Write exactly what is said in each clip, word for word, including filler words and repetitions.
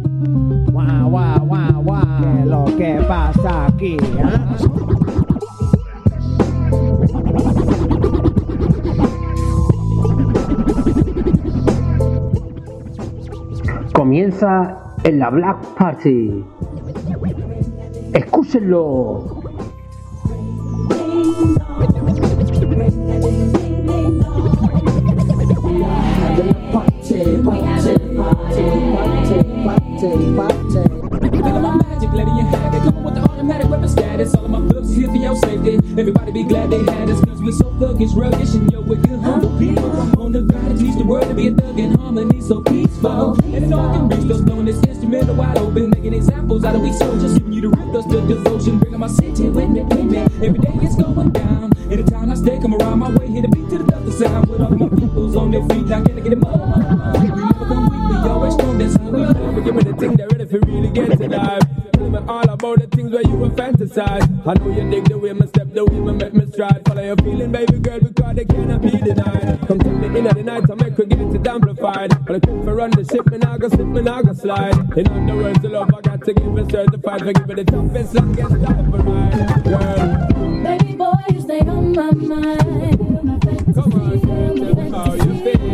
Guau, guau, guau, guau. ¿Qué es lo que pasa aquí? ¿Eh? Comienza en la Black Party. Escúchenlo. Everybody be glad they had us, cause we're so thuggish, ruggish, and yo, we're good humble people. On the ground to teach the world to be a thug in harmony, so peaceful. And no one can reach us, blowing this instrumental wide open, making examples out of we soldiers, giving you the root, us the devotion, bringing my city with me, with me. Every day it's going down. Anytime I stay, come around my way, hit a beat to the dust of sound, with all my peoples on their feet, now can I get them up? We never come weak, we always strong, that's how we live. We give me the thing that ready for really get to life. Tell me all about the things where you were fantasize. I know you dig the way my step, the way my make me stride. Follow your feeling, baby girl, because they cannot be denied. Come to me in at the night, I make her get it amplified. But I quit for run the ship, and I go slip, and I go slide. In other words, the love I got to give it certified. For give it the toughest, longest time for ride, girl. Baby boy, you stay on my mind. Come on, girl, tell me how you feel.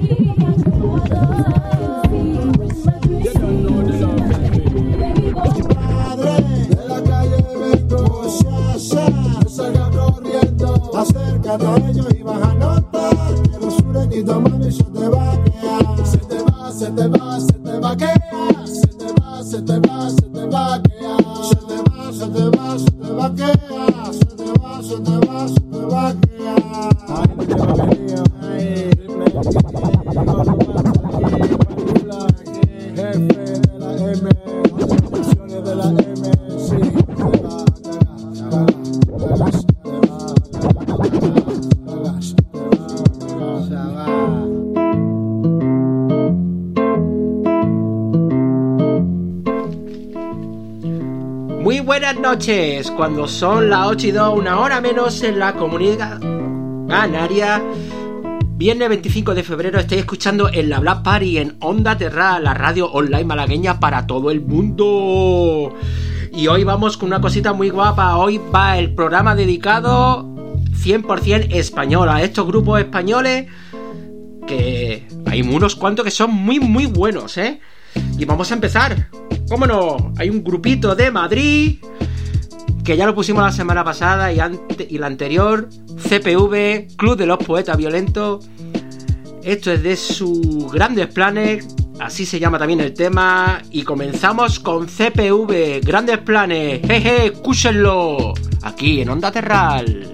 You don't know the love that we acércate a ellos y vas a notar que los sureñitos, mami, se te va a quedar. Se te va, se te va, se te va a quedar. Se te va, se te va, se te va a quedar. Se te va, se te va, se te va a quedar. Se te va, se te va, se te va a quedar. Ay, no te va a venir, ay, jefe de la M, funciones de la M, sí, te va, te va, te va, te va. Muy buenas noches, cuando son las ocho y dos, una hora menos en la Comunidad Canaria. Viernes veinticinco de febrero, estáis escuchando en la Black Party en Onda Terra, la radio online malagueña para todo el mundo. Y hoy vamos con una cosita muy guapa. Hoy va el programa dedicado cien por ciento español, a estos grupos españoles que hay unos cuantos que son muy muy buenos, ¿eh? Y vamos a empezar. ¿Cómo no? Hay un grupito de Madrid que ya lo pusimos la semana pasada y, ante, y la anterior, C P V, Club de los Poetas Violentos. Esto es de sus Grandes Planes, así se llama también el tema. Y comenzamos con C P V, Grandes Planes. Jeje, escúchenlo aquí en Onda Terral.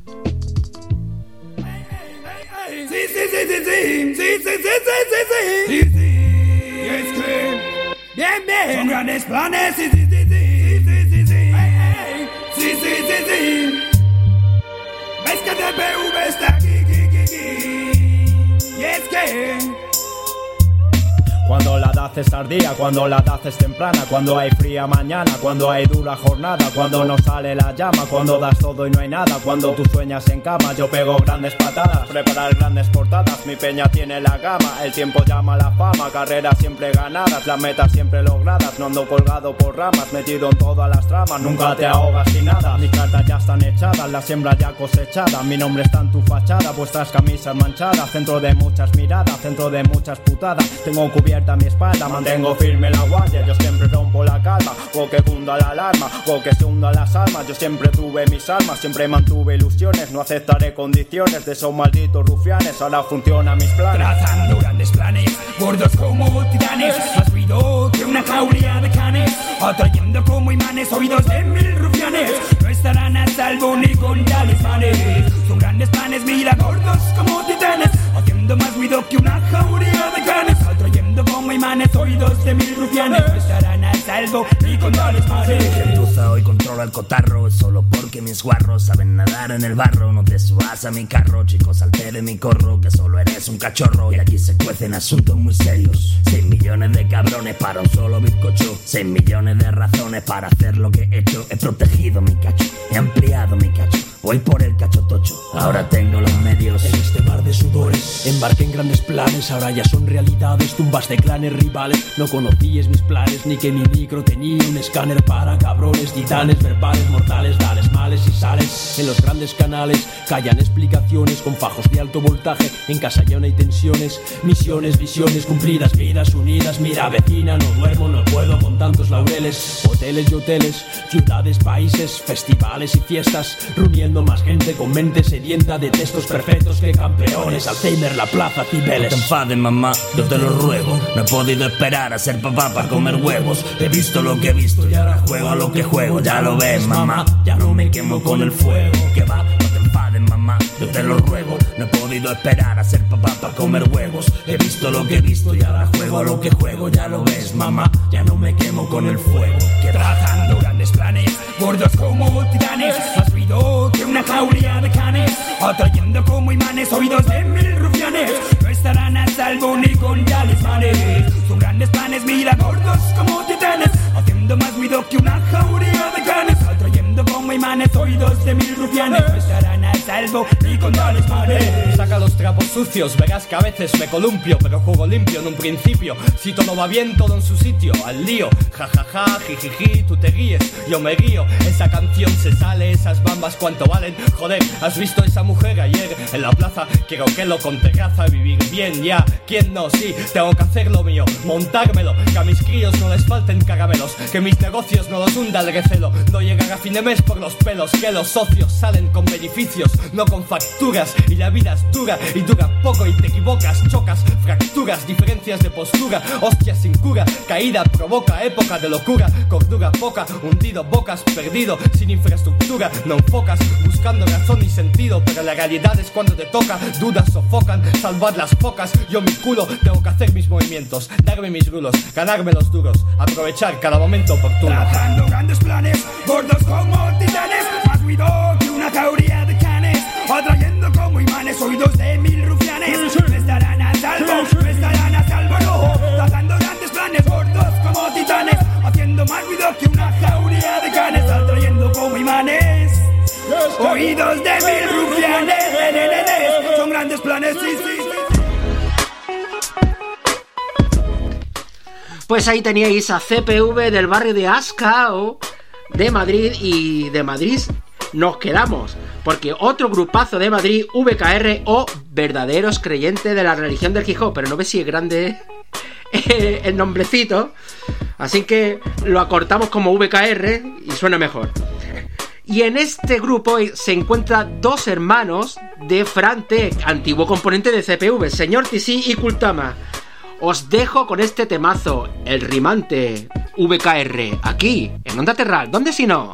Sí, sí, sí, sí, sí, sí, sí, sí, sí, sí, sí, sí, es que bien, bien, son grandes planes, sí, sí, sí, sí, sí, sí, sí, sí, sí, sí, sí, ves que C P V está aquí, aquí, aquí, aquí, y es que cuando la edad es tardía, cuando la edad es temprana, cuando hay fría mañana, cuando hay dura jornada, cuando no sale la llama, cuando das todo y no hay nada, cuando tú sueñas en cama, yo pego grandes patadas, preparar grandes portadas, mi peña tiene la gama, el tiempo llama a la fama, carreras siempre ganadas, las metas siempre logradas, no ando colgado por ramas, metido en todas las tramas, nunca te ahogas sin nada, mis cartas ya están echadas, la siembra ya cosechada, mi nombre está en tu fachada, vuestras camisas manchadas, centro de muchas miradas, centro de muchas putadas, tengo cubierto a mi espalda, mantengo firme la guardia, yo siempre rompo la calma, o que funda la alarma, o que se hunda las almas, yo siempre tuve mis almas, siempre mantuve ilusiones, no aceptaré condiciones de esos malditos rufianes, ahora funcionan mis planes. Trazando grandes planes, gordos como titanes, más ruido que una jauría de canes, atrayendo como imanes oídos de mil rufianes, no estarán a salvo ni con talismanes, son grandes planes, mira gordos como titanes, haciendo más ruido que una jauría de canes, atrayendo como imanes oídos de mil rufianes, no estarán a salvo ni con talismanes. Gentuza hoy controla el cotarro, solo porque mis guarros saben nadar en el barro, no te subas a mi carro, chicos, altere mi corro, que solo eres un cachorro, y aquí se cuecen asuntos muy serios, seis millones de cabrones para un solo bizcocho, seis millones de razones para hacer lo que he hecho, he protegido mi cacho, he ampliado mi cacho, voy por el cachotocho, ahora tengo los medios. En este mar de sudores embarqué en grandes planes, ahora ya son realidades, tumbas de clanes rivales. No conocíais mis planes, ni que mi micro tenía un escáner para cabrones, titanes verbales, mortales, dales males y sales. En los grandes canales callan explicaciones con fajos de alto voltaje, en casa ya no hay tensiones, misiones, visiones cumplidas, vidas unidas. Mira vecina, no duermo, no puedo con tantos laureles. Hoteles y hoteles, ciudades, países, festivales y fiestas, reuniendo más gente con mente sedienta de textos perfectos que campeones. Alzheimer, la plaza, Cibeles. No te enfades, mamá, yo te lo ruego. No he podido esperar a ser papá para comer huevos. He visto lo que he visto y ahora juego a lo que juego. Ya lo ves, mamá, ya no me quemo con el fuego. Que va, no te enfades, mamá, yo te lo ruego. No he podido esperar a ser papá para comer huevos. He visto lo que he visto y ahora juego a lo que juego. Ya lo ves, mamá, ya no me quemo con el fuego. Que trazando grandes planes, gordos como titanes, más ruido que una jauría de canes, atrayendo como imanes oídos de mil rufianes. No estarán a salvo ni con talismanes. Son grandes planes, mira, gordos como titanes, haciendo más ruido que una jauría de canes, atrayendo como imanes oídos de mil rufianes. No estarán a salvo ni con talismanes. Saca los trapos sucios, verás que a veces me columpio, pero juego limpio en un principio. Si todo va bien, todo en su sitio, al lío. Ja ja ja, jijiji, tú te guíes, yo me guío. Esa canción se sale, esas bambas cuánto valen. Joder, ¿has visto esa mujer ayer en la plaza? Quiero que lo con terraza, vivir bien ya. ¿Quién no? Sí, tengo que hacer lo mío, montármelo. Que a mis críos no les falten caramelos, que mis negocios no los hunda el recelo. No llegar a fin de mes por los pelos, que los socios salen con beneficios, no con facturas. Y la vida es dura y dura poco y te equivocas, chocas, fracturas, diferencias de postura, hostias sin cura, caída provoca época de locura, cordura poca, hundido bocas, perdido, sin infraestructura, no enfocas, buscando razón y sentido, pero la realidad es cuando te toca, dudas sofocan, salvar las pocas, yo mi culo, tengo que hacer mis movimientos, darme mis rulos, ganarme los duros, aprovechar cada momento oportuno. Trazando grandes planes, gordos como titanes, más ruido que una jauría de canes, atrayendo como imanes oídos de mil rufianes. No estarán a salvo, no estarán a salvo, no. Trazando grandes planes, gordos como titanes, haciendo más ruido que una jauría de canes, atrayendo como imanes oídos de mil rufianes. Son grandes planes, sí, sí, sí. Pues ahí teníais a C P V del barrio de Ascao de Madrid, y de Madrid nos quedamos, porque otro grupazo de Madrid, V K R o verdaderos creyentes de la religión del hip hop, pero no ves si es grande eh, el nombrecito, así que lo acortamos como V K R y suena mejor. Y en este grupo se encuentran dos hermanos de Frante, antiguo componente de C P V, señor T C y Kultama. Os dejo con este temazo, el rimante V K R, aquí, en Onda Terral, ¿dónde si no?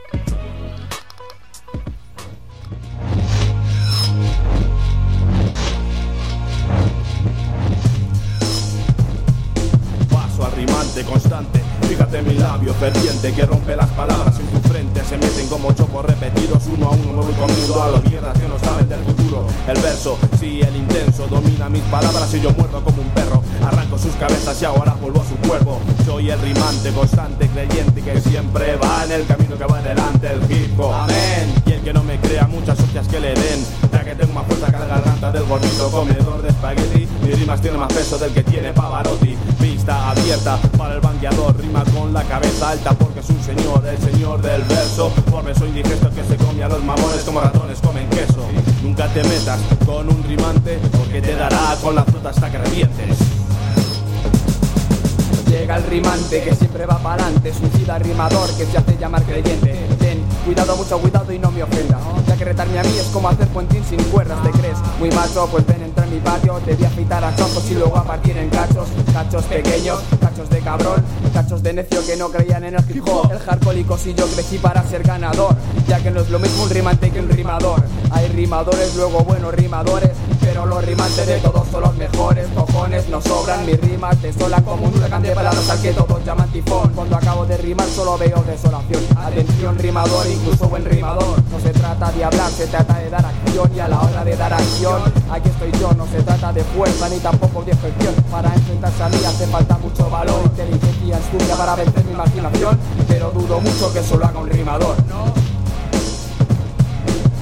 Paso al rimante constante, fíjate mi labio ferviente que rompe las palabras en tu frente, se meten como chopos repetidos, uno a uno me voy comiendo a los mierdas que no saben del futuro. El verso, sí, el intenso, domina mis palabras y yo muerdo como un perro, arranco sus cabezas y ahora vuelvo a su cuerpo. Soy el rimante constante, creyente que siempre va en el camino que va adelante, el hip hop. Amén. Y el que no me crea, muchas hostias que le den, ya que tengo más fuerza que la garganta del gordito comedor de espagueti. Mis rimas tienen más peso del que tiene Pavarotti. Pista abierta para el banqueador, rima con la cabeza alta porque es un señor, el señor del verso. Por eso indigesto que se come a los mamones como ratones comen queso. Nunca te metas con un rimante porque te dará con la fruta hasta que revientes. Llega el rimante que siempre va para adelante, suicida rimador que se hace llamar creyente. Ten cuidado, mucho cuidado y no me ofenda, ya que retarme a mí es como hacer puentín sin cuerdas. ¿Te crees muy macho? Pues ven, entra en mi patio, te voy a afeitar a chocos y luego a partir en cachos. Cachos pequeños, cachos de cabrón, cachos de necio que no creían en el hip hop. El hardcore y yo crecí para ser ganador, ya que no es lo mismo un rimante que un rimador. Hay rimadores, luego buenos rimadores, pero los rimantes de todos son los mejores. Cojones no sobran, mis rimas te sola como un huracán de palabras al que todos llaman tifón. Cuando acabo de rimar solo veo desolación. Atención rimador, incluso buen rimador, no se trata de hablar, se trata de dar acción. Y a la hora de dar acción, aquí estoy yo. No se trata de fuerza ni tampoco de efección. Para enfrentarse a mí hace falta mucho valor, inteligencia astucia para vencer mi imaginación, pero dudo mucho que solo haga un rimador, ¿no?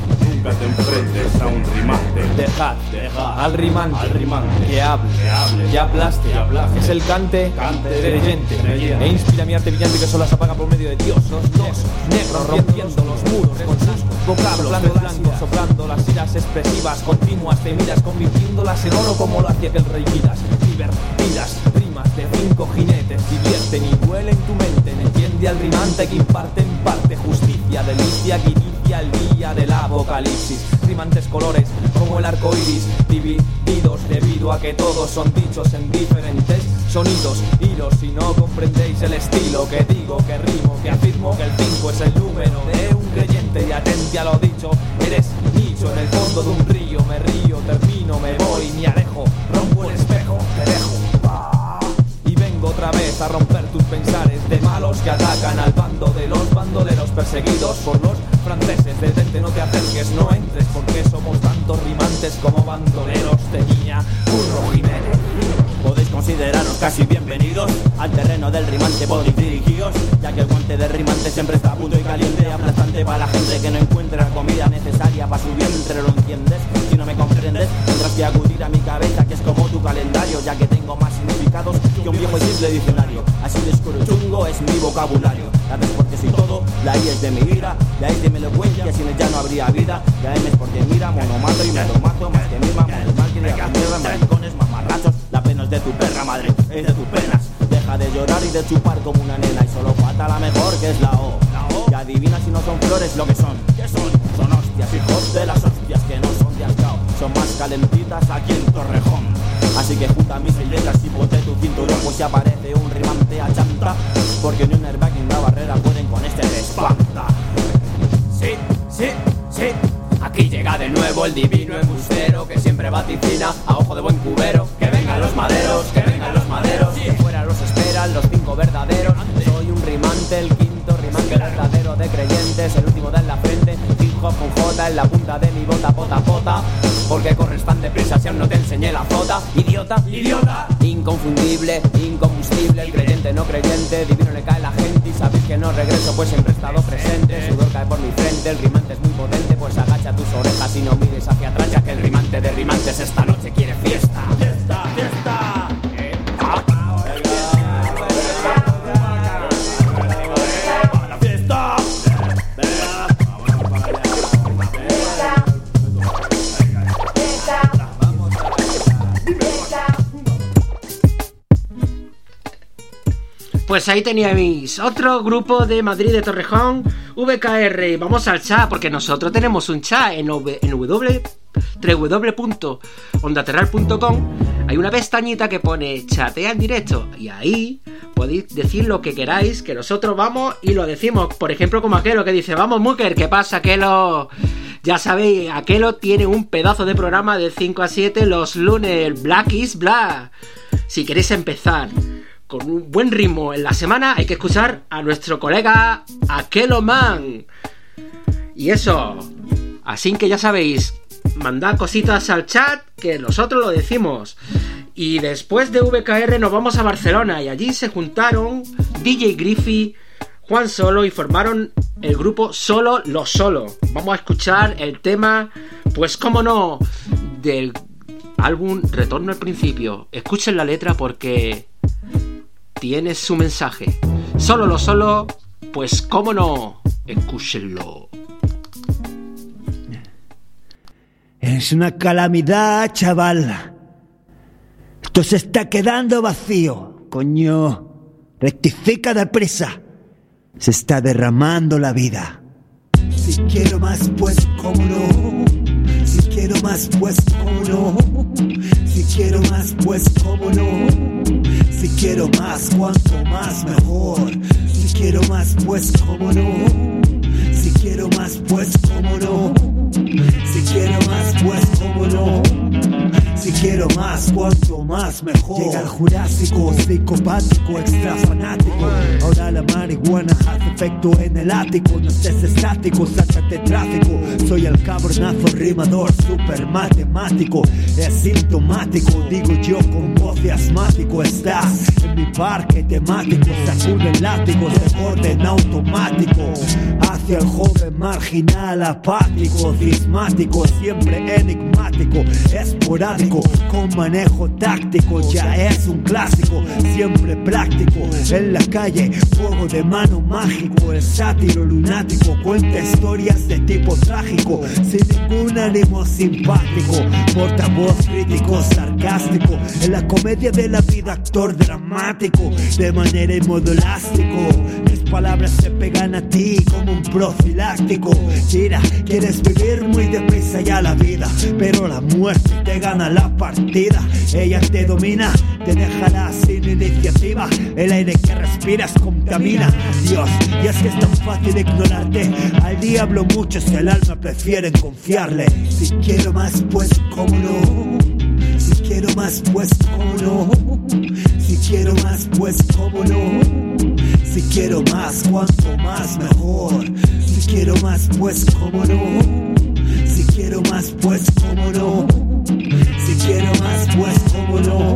nunca te enfrentes a un rimante. Dejad, dejad al rimante, al rimante que hable, que hable, ya aplaste, ya aplaste. Es el cante, Cante creyente, creyente. e inspira mi arte brillante que solo se apaga por medio de Dios. Los dos negros rompiendo los muros con sus vocablos, soplando blancos, soplando las iras expresivas continuas, te miras convirtiéndolas en oro como lo hacía aquel rey Midas. Divertidas rimas de cinco jinetes divierten y duelen tu mente. Entiende al rimante que imparte en parte justicia, delicia que inicia el día del apocalipsis. Rimantes colores como el arco iris, divididos debido a que todos son dichos en diferentes sonidos, hilos. Si no comprendéis el estilo que digo, que rimo, que afirmo que el cinco es el número de un creyente. Y atente a lo dicho, eres nicho en el fondo de un río. Me río, termino, me voy, me alejo, rompo el espejo, te dejo. Y vengo otra vez a romper tus pensares de malos que atacan al bando de los bandoleros perseguidos por los franceses. Detente, no te acerques, no entres, porque somos tantos rimantes como bandoleros. Tenía Curro Jiménez. Podéis consideraros casi bienvenidos al terreno del rimante, podéis dirigiros, ya que el guante del rimante siempre está a punto y caliente, aplastante para la gente que no encuentra la comida necesaria para su vientre. ¿Lo entiendes? Si no me comprendes, tendrás que acudir a mi cabeza, que es como tu calendario, ya que tengo más significados que un viejo y simple diccionario. Así de oscuro y chungo es mi vocabulario. La vez porque soy todo, la I es de mi ira, la I es de mi elocuencia, sin ella no habría vida. La M es porque mira, monomato y me lo mato, más que mima, mal que la mierda, maricones, mamarrachos. La pena es de tu perra madre, es de tus penas. Deja de llorar y de chupar como una nena, y solo falta la mejor, que es la O. Y adivina si no son flores lo que son. ¿Qué son? Son hostias, hijos de las hostias que no son de Ascao. Son más calentitas aquí en Torrejón. Así que junta mis letras y ponte tu cinturón, pues si aparece un rimante a chanta, porque ni un airbag ni una barrera pueden con este de espanta. Sí, sí, sí. Aquí llega de nuevo el divino embustero que siempre vaticina a ojo de buen cubero. Que vengan los maderos, que vengan los maderos. Que fuera los esperan los cinco verdaderos. Soy un rimante, el quinto rimante verdadero de creyentes, el último da en la frente. Hip hop con J en la punta de mi bota, pota, pota. Porque corres tan deprisa si aún no te enseñé la jota. Idiota, idiota. Inconfundible, incombustible, el creyente no creyente. Divino le cae la gente y sabéis que no regreso, pues siempre he estado presente. Sudor cae por mi frente, el rimante es muy potente, pues agacha tus orejas y no mires hacia atrás, ya que el rimante de rimantes esta noche quiere fiesta. Fiesta, fiesta. Eh, ah. Para la fiesta. Pues ahí teníais otro grupo de Madrid, de Torrejón, V K R. Vamos al chat, porque nosotros tenemos un chat en, w, en w, w w punto onda terral punto com. Hay una pestañita que pone chatea en directo, y ahí podéis decir lo que queráis, que nosotros vamos y lo decimos. Por ejemplo, como Aquelo, que dice: vamos Muker, ¿qué pasa Aquelo? Ya sabéis, Aquelo tiene un pedazo de programa de cinco a siete los lunes, Black is Black. Si queréis empezar con un buen ritmo en la semana, hay que escuchar a nuestro colega Aquelo Man. Y eso, así que ya sabéis, mandad cositas al chat, que nosotros lo decimos. Y después de V K R nos vamos a Barcelona, y allí se juntaron D J Griffy, Juan Solo, y formaron el grupo Solo Lo Solo. Vamos a escuchar el tema, pues cómo no, del álbum Retorno al Principio. Escuchen la letra porque tiene su mensaje. Solo Lo Solo, pues cómo no, escúchenlo. Es una calamidad, chaval. Esto se está quedando vacío. Coño, rectifica deprisa. Se está derramando la vida. Si quiero más, pues cómo no. Si quiero más, pues cómo no. Si quiero más, pues cómo no. Si quiero más, cuanto más mejor. Si quiero más, pues cómo no. Si quiero más, pues cómo no. Si quiero más, pues cómo no. Si Si quiero más, cuanto más mejor. Llega el Jurásico, psicopático, extra fanático. Ahora la marihuana hace efecto en el ático. No estés estático, sácate tráfico. Soy el cabronazo rimador, super matemático. Es sintomático, digo yo con voz de asmático. Estás en mi parque temático. Sacude el látigo de orden automático. Hacia el joven marginal, apático, cismático, siempre enigmático, esporádico, con manejo táctico. Ya es un clásico, siempre práctico. En la calle, fuego de mano mágico. El sátiro lunático cuenta historias de tipo trágico, sin ningún ánimo simpático. Portavoz crítico, sarcástico. En la comedia de la vida, actor dramático. De manera y modo elástico. Mis palabras se pegan a ti como un profiláctico. Tira, quieres vivir muy deprisa ya la vida, pero la muerte te gana la partida. Ella te domina, te dejará sin iniciativa. El aire que respiras contamina. Dios, y es que es tan fácil ignorarte. Al diablo muchos el alma prefieren confiarle. Si quiero más, pues cómo no. Si quiero más, pues cómo no. Si quiero más, pues cómo no. Si quiero más, cuanto más mejor. Si quiero más, pues cómo no. Si quiero más, pues cómo no. Si quiero más, pues cómo no.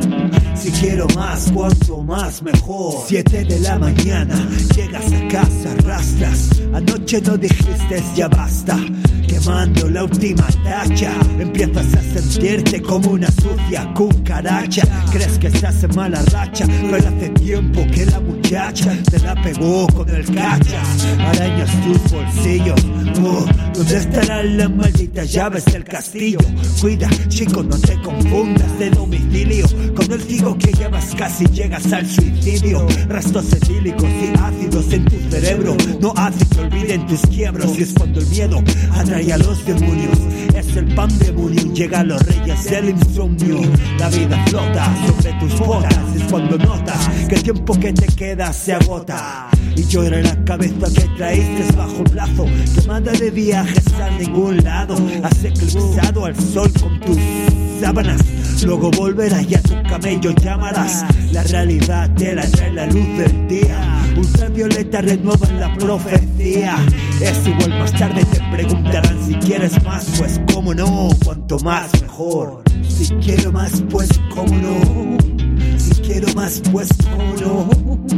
Si quiero más, cuanto más mejor. Siete de la mañana, llegas a casa, arrastras. Anoche no dijiste ya basta. Quemando la última tacha, empiezas a sentirte como una sucia cucaracha. Crees que estás en mala racha, pero hace tiempo que la muchacha te la pegó con el cachas. Arañas tus bolsillos. Oh, ¿dónde estarán las malditas llaves del castillo? Cuida, chico, no te confundas de domicilio. Con el cigo que llevas casi llegas al suicidio. Restos etílicos y ácidos en tu cerebro no hace que olviden tus quiebros. Y es cuando el miedo atrae a los demonios. Es el pan demonio, llegan los reyes del insomnio. La vida flota sobre tus botas. Es cuando notas que el tiempo que te queda se agota. Y llora la cabeza que traíste bajo el brazo. Quemada de viajes a ningún lado. Has eclipsado al sol con tus sábanas. Luego volverás y a tu camello llamarás. La realidad te la trae la luz del día. Ultravioleta renueva la profecía. Es igual, más tarde te preguntarán si quieres más, pues cómo no, cuanto más mejor. Si quiero más, pues cómo no. Si quiero más, pues cómo no.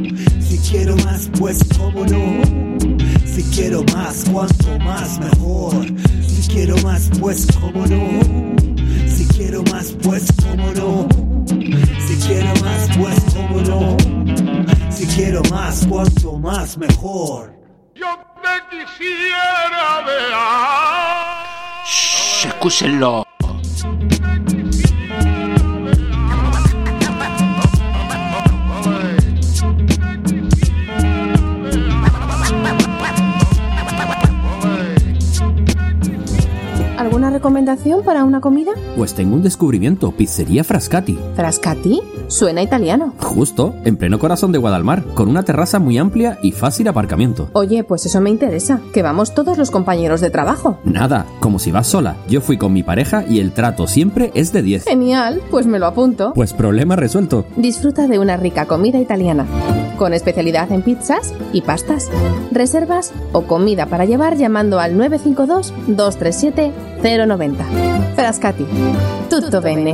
Si quiero más, pues cómo no. Si quiero más, cuanto más mejor. Si quiero más, pues cómo no. Si quiero más, pues cómo no. Si quiero más, pues cómo no. Si quiero más, cuanto más mejor. Yo te quisiera ver. Shh, escúchenlo. ¿Alguna recomendación para una comida? Pues tengo un descubrimiento, Pizzería Frascati. ¿Frascati? Suena italiano. Justo, en pleno corazón de Guadalmar, con una terraza muy amplia y fácil aparcamiento. Oye, pues eso me interesa, que vamos todos los compañeros de trabajo. Nada, como si vas sola. Yo fui con mi pareja y el trato siempre es de diez. Genial, pues me lo apunto. Pues problema resuelto. Disfruta de una rica comida italiana, con especialidad en pizzas y pastas. Reservas o comida para llevar llamando al nueve cinco dos, dos tres siete, cero nueve cero. Frascati. Tutto bene.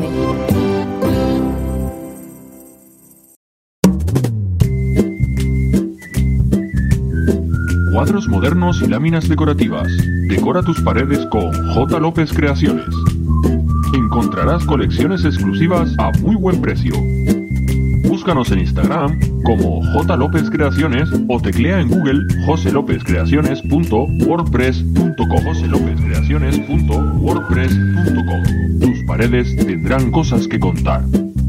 Cuadros modernos y láminas decorativas. Decora tus paredes con J. López Creaciones. Encontrarás colecciones exclusivas a muy buen precio. Búscanos en Instagram como J. López Creaciones o teclea en Google jose lópez creaciones punto wordpress punto com. jose lópez creaciones punto wordpress punto com. Tus paredes tendrán cosas que contar.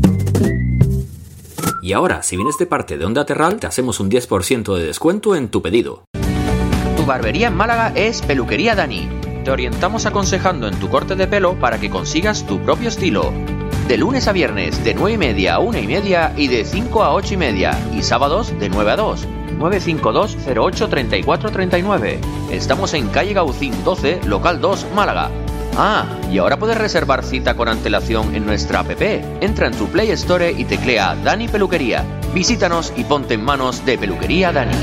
Y ahora, si vienes de parte de Onda Terral, te hacemos un diez por ciento de descuento en tu pedido. Tu barbería en Málaga es Peluquería Dani. Te orientamos aconsejando en tu corte de pelo para que consigas tu propio estilo. De lunes a viernes, de nueve y media a una y media y de cinco a ocho y media. Y sábados, de nueve a dos. nueve cinco dos, cero ocho, treinta y cuatro treinta y nueve. Estamos en calle Gaucín doce, local dos, Málaga. Ah, y ahora puedes reservar cita con antelación en nuestra app. Entra en tu Play Store y teclea Dani Peluquería. Visítanos y ponte en manos de Peluquería Dani.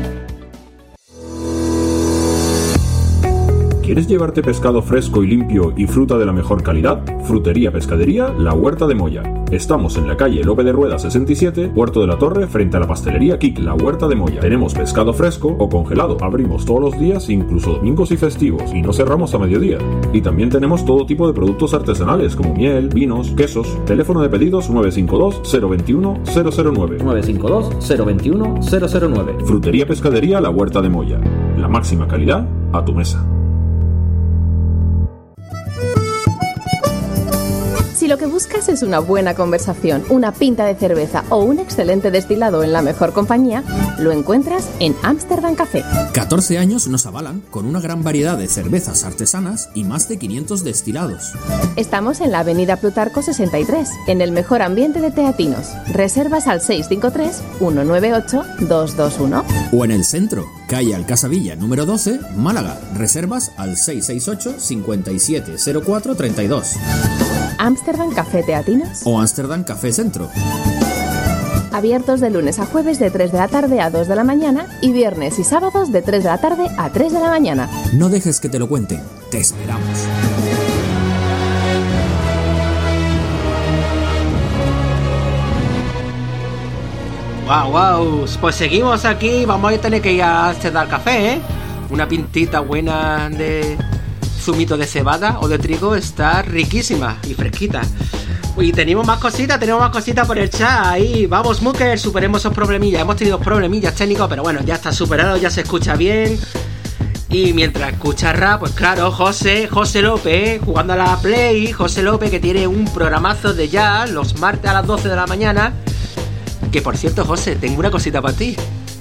¿Quieres llevarte pescado fresco y limpio y fruta de la mejor calidad? Frutería Pescadería La Huerta de Moya. Estamos en la calle Lope de Rueda sesenta y siete, Puerto de la Torre, frente a la pastelería Kik, La Huerta de Moya. Tenemos pescado fresco o congelado. Abrimos todos los días, incluso domingos y festivos, y no cerramos a mediodía. Y también tenemos todo tipo de productos artesanales como miel, vinos, quesos. Teléfono de pedidos nueve cinco dos cero dos uno cero cero nueve. nueve cinco dos cero dos uno cero cero nueve. Frutería Pescadería La Huerta de Moya. La máxima calidad a tu mesa. Si lo que buscas es una buena conversación, una pinta de cerveza o un excelente destilado en la mejor compañía, lo encuentras en Amsterdam Café. catorce años nos avalan con una gran variedad de cervezas artesanas y más de quinientos destilados. Estamos en la avenida Plutarco sesenta y tres, en el mejor ambiente de teatinos. Reservas al seis cinco tres uno nueve ocho dos dos uno. O en el centro, calle Alcasavilla número doce, Málaga. Reservas al seis seis ocho cinco siete cero cuatro tres dos. Amsterdam Café Teatinos o Amsterdam Café Centro. Abiertos de lunes a jueves de tres de la tarde a dos de la mañana y viernes y sábados de tres de la tarde a tres de la mañana. No dejes que te lo cuenten, te esperamos. Wow, wow, pues seguimos aquí, vamos a tener que ir a Amsterdam Café, ¿eh? Una pintita buena de zumito de cebada o de trigo está riquísima y fresquita. Y tenemos más cositas, tenemos más cositas por el chat ahí. Vamos, Muker, superemos esos problemillas. Hemos tenido problemillas técnicos, pero bueno, ya está superado, ya se escucha bien. Y mientras escucha rap, pues claro, José, José López, jugando a la Play, José López que tiene un programazo de jazz los martes a las doce de la mañana. Que por cierto, José, tengo una cosita para ti.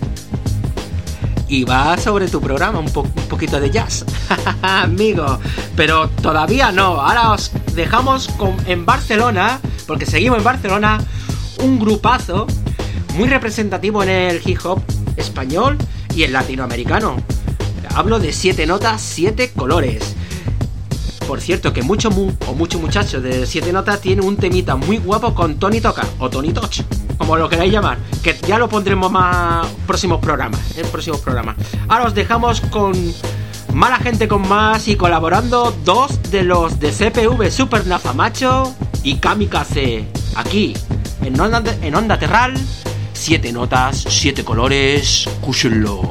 Y va sobre tu programa, un, po- un poquito de jazz, amigo. Pero todavía no, ahora os dejamos con, en Barcelona, porque seguimos en Barcelona, un grupazo muy representativo en el hip hop español y el latinoamericano. Hablo de Siete Notas, Siete Colores. Por cierto, que muchos mu- o muchos muchachos de Siete Notas tienen un temita muy guapo con Tony Toca, o Tony Toch, como lo queráis llamar, que ya lo pondremos más próximos programas, en próximos programas. Ahora os dejamos con Mala Gente con Más y colaborando dos de los de C P V Super Nafamacho y Kamikaze, aquí en Onda, en Onda Terral. Siete Notas, Siete Colores, escúchenlo.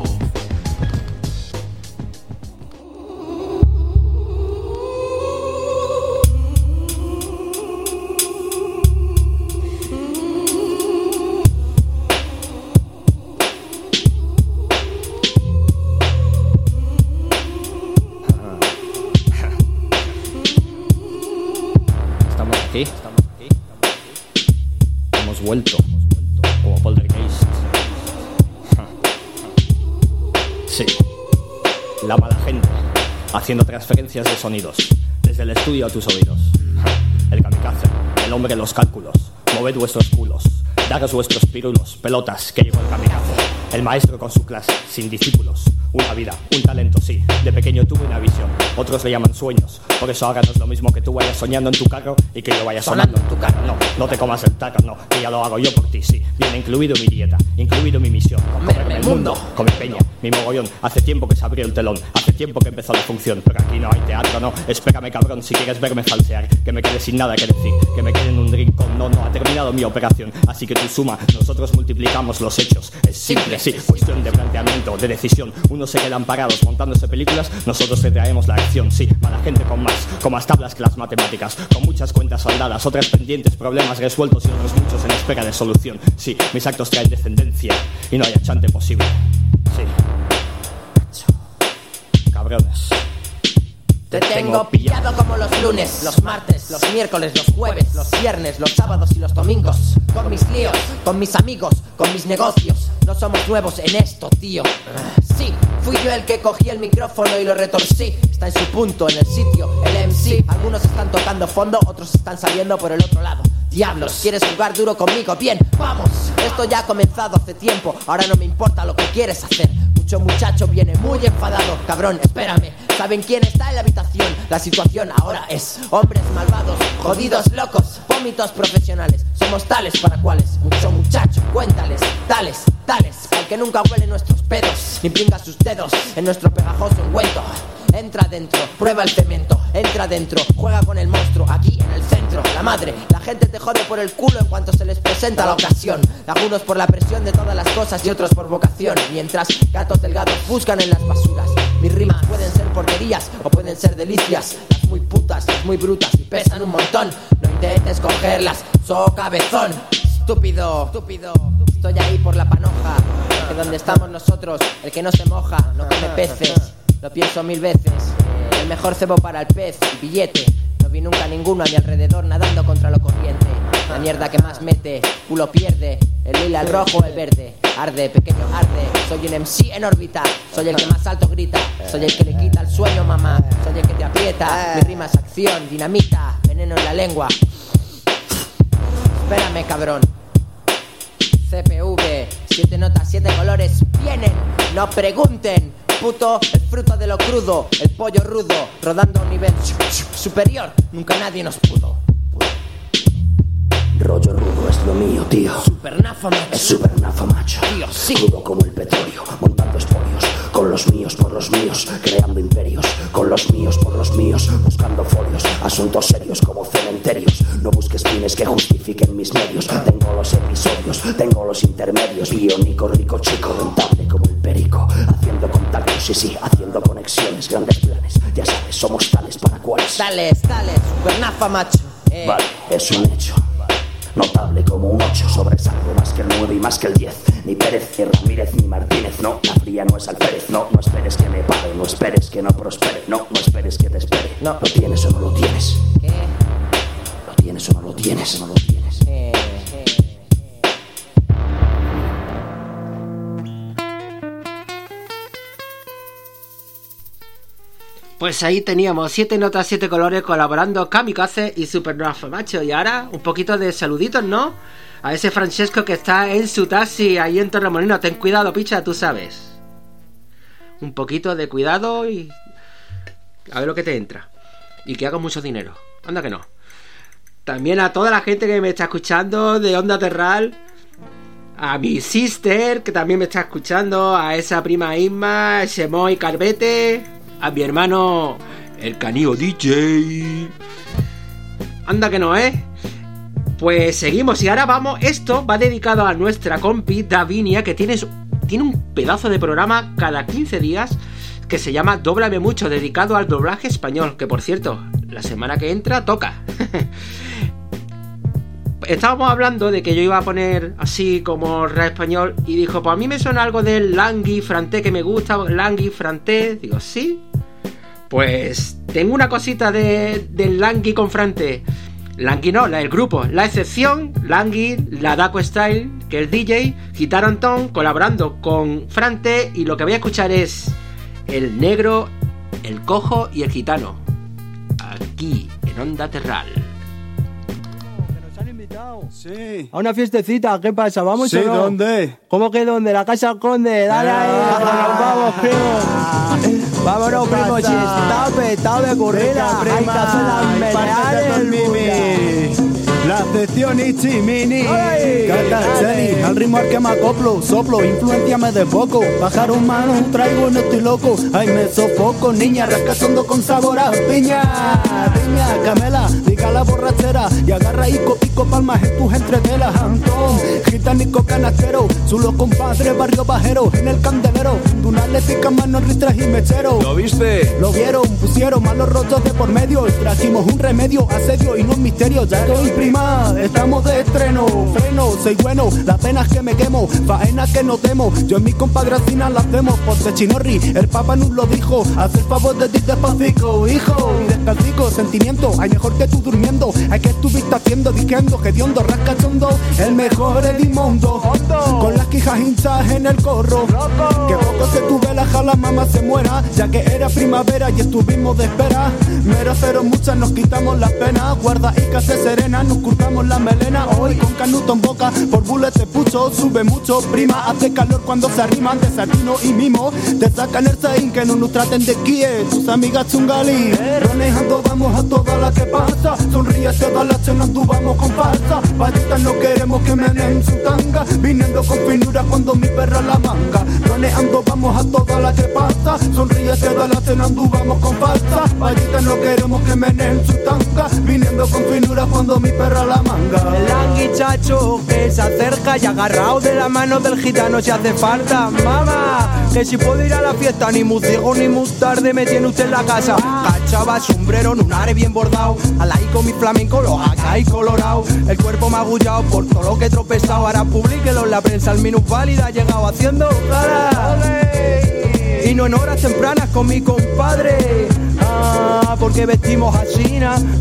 Aquí, estamos aquí, estamos aquí. Hemos vuelto, como Poltergeist. Sí, la mala gente, haciendo transferencias de sonidos, desde el estudio a tus oídos. El kamikaze, el hombre en los cálculos, moved vuestros culos, daros vuestros pirulos, pelotas, que llegó el kamikaze. El maestro con su clase, sin discípulos. Una vida, un talento, sí. De pequeño tuve una visión, otros le llaman sueños. Por eso ahora no es lo mismo que tú vayas soñando en tu carro y que yo vaya sonando en tu carro. No, no te comas el taco, no, que ya lo hago yo por ti, sí. Viene incluido mi dieta, incluido mi misión. Comerme el mundo, con mi peña, mi mogollón. Hace tiempo que se abrió el telón, hace tiempo que empezó la función. Pero aquí no hay teatro, no. Espérame, cabrón, si quieres verme falsear. Que me quede sin nada que decir, que me quede en un rincón. No, no, ha terminado mi operación. Así que tú suma, nosotros multiplicamos los hechos. Es simple, sí, cuestión de planteamiento, de decisión. Unos se quedan parados montándose películas, nosotros te traemos la acción, sí. Mala gente con más, con más tablas que las matemáticas, con muchas cuentas saldadas, otras pendientes, problemas resueltos y otros muchos en espera de solución. Sí, mis actos traen descendencia y no hay achante posible. Sí. Cabrones. Te tengo pillado como los lunes, los martes, los miércoles, los jueves, los viernes, los sábados y los domingos. Con mis líos, con mis amigos, con mis negocios. No somos nuevos en esto, tío. Sí, fui yo el que cogí el micrófono y lo retorcí. Está en su punto, en el sitio, el M C. Algunos están tocando fondo, otros están saliendo por el otro lado. Diablos, ¿quieres jugar duro conmigo? Bien, vamos. Esto ya ha comenzado hace tiempo, ahora no me importa lo que quieres hacer. Mucho muchacho viene muy enfadado. Cabrón, espérame, ¿saben quién está en la habitación? La situación ahora es hombres malvados, jodidos, locos, vómitos profesionales. Somos tales para cuales. Mucho muchacho, cuéntales, tales, tales, al que nunca huele nuestros pedos ni pinga sus dedos en nuestro pegajoso ungüento. Entra dentro, prueba el cemento, entra dentro, juega con el monstruo, aquí en el centro, la madre, la gente te jode por el culo en cuanto se les presenta la ocasión. Algunos por la presión de todas las cosas y otros por vocación, mientras gatos delgados buscan en las basuras. Mis rimas pueden ser porquerías o pueden ser delicias, las muy putas, las muy brutas y pesan un montón. No intentes cogerlas, so cabezón, estúpido, estúpido. Estoy ahí por la panoja, que donde estamos nosotros, el que no se moja, no come peces. Lo pienso mil veces, el mejor cebo para el pez, el billete. No vi nunca ninguno a mi alrededor nadando contra lo corriente. La mierda que más mete, culo pierde. El lila, el rojo, el verde. Arde, pequeño arde. Soy un M C en órbita. Soy el que más alto grita. Soy el que le quita el sueño, mamá. Soy el que te aprieta. Mi rima es acción, dinamita, veneno en la lengua. Espérame, cabrón. C P V, siete notas, siete colores. Vienen, no pregunten. Puto, el fruto de lo crudo, el pollo rudo, rodando a un nivel superior, nunca nadie nos pudo. Rollo rudo es lo mío, tío. Supernafa macho. Es supernafa macho. Tío, sí. Crudo como el petróleo, montando espolios. Con los míos por los míos, creando imperios. Con los míos por los míos, buscando folios. Asuntos serios como cementerios. No busques fines que justifiquen mis medios. Tengo los episodios, tengo los intermedios. Biónico, rico, chico, rentable como el perico. Haciendo contactos, sí, sí, haciendo conexiones. Grandes planes, ya sabes, somos tales para cuales. Tales, tales, supernafa macho. Eh. Vale, es un hecho. Notable como un ocho, sobresalgo más que el nueve y más que el diez. Ni Pérez, ni Ramírez, ni Martínez. No, la fría no es Alférez. No, no esperes que me pare. No esperes que no prospere. No, no esperes que te espere. No, lo tienes o no lo tienes. ¿Qué? Lo tienes o no lo tienes. O no lo tienes. Eh, eh. Pues ahí teníamos siete notas, siete colores colaborando Kamikaze y Supernafa macho. Y ahora un poquito de saluditos, ¿no? A ese Francesco que está en su taxi ahí en Torremolinos. Ten cuidado, picha, tú sabes. Un poquito de cuidado y a ver lo que te entra. Y que hagas mucho dinero. Anda que no. También a toda la gente que me está escuchando de Onda Terral. A mi sister que también me está escuchando. A esa prima Isma, a ese Moy Carbete. A mi hermano, el Canío D J. Anda que no, ¿eh? Pues seguimos y ahora vamos. Esto va dedicado a nuestra compi Davinia, que tiene, tiene un pedazo de programa cada quince días que se llama Dóblame Mucho, dedicado al doblaje español. Que por cierto, la semana que entra toca. Estábamos hablando de que yo iba a poner así como rap español y dijo, pues a mí me suena algo del Langui Franté que me gusta, Langui Franté. Digo, sí. Pues tengo una cosita de del Langui con Franté. Langui no, la del grupo. La excepción, Langui, la Daco Style, que el D J, Gitano Antón, colaborando con Franté. Y lo que voy a escuchar es el negro, el cojo y el gitano. Aquí, en Onda Terral. Sí. A una fiestecita, ¿qué pasa? ¿Vamos sí, o no? ¿Dónde? ¿Cómo que dónde? La Casa Conde, dale ahí, nos vamos, primo. Vámonos, primo, si está petado de corrida, hay que hacer las meneales del la sección Ichi Mini. Canta Jenny, al ritmo al que me acoplo. Soplo, influenciame de poco. Bajar un mano, traigo, no estoy loco. Ay, me sofoco, niña, rascasondo con sabor a piña. Piña, camela, diga la borrachera. Y agarra y pico palmas en tus entretelas. Antón, gitanico canastero. Solo compadre, barrio bajero. En el candelero, dunales y manos ristras y mechero. ¿Lo viste? Lo vieron, pusieron malos rotos de por medio. Trajimos un remedio, asedio y no un misterio. Ya estoy prima. Estamos de estreno, freno, soy bueno, la pena es que me quemo, faena que no temo, yo en mi compadre Cina la hacemos, porque Chinorri, el Papa nos lo dijo, haz el favor de ti despacito, hijo, y descalcico, sentimiento, hay mejor que tú durmiendo, hay que estuviste haciendo, diciendo que diondo, rascachondo, el mejor Edimondo, con las quijas hinchas en el corro, que poco que tu vela jala mamá se muera, ya que era primavera y estuvimos de espera, mero cero muchas nos quitamos las penas, guarda y que se serena, nos curtamos cortamos la melena hoy con canuto en boca. Por bullet te pucho, sube mucho, prima. Hace calor cuando se arriman, desatino y mimo. Te sacan el sein que no nos traten de kie. Tus amigas chungali, ronejando vamos a toda la que pasa. Sonríe toda la cena, tú vamos con falsa. Vallitas no queremos que me den su tanga. Viniendo con finura cuando mi perra la manga. Ronejando vamos a toda la que pasa. Sonríe toda la cena, tú vamos con falsa. Vallitas no queremos que me den su tanga. Viniendo con finura cuando mi perra la manga. El anguichacho que se acerca y agarrado de la mano del gitano si hace falta. Mamá, que si puedo ir a la fiesta ni muy ciego ni muy tarde me tiene usted en la casa. Cachaba, sombrero, lunares bien bordado. Al ahí con mi flamenco los acá y colorado. El cuerpo magullado por todo lo que he tropezado. Ahora publíquelo en la prensa, el minusválida ha llegado haciendo cara. Y no en horas tempranas con mi compadre. Ah, porque vestimos así,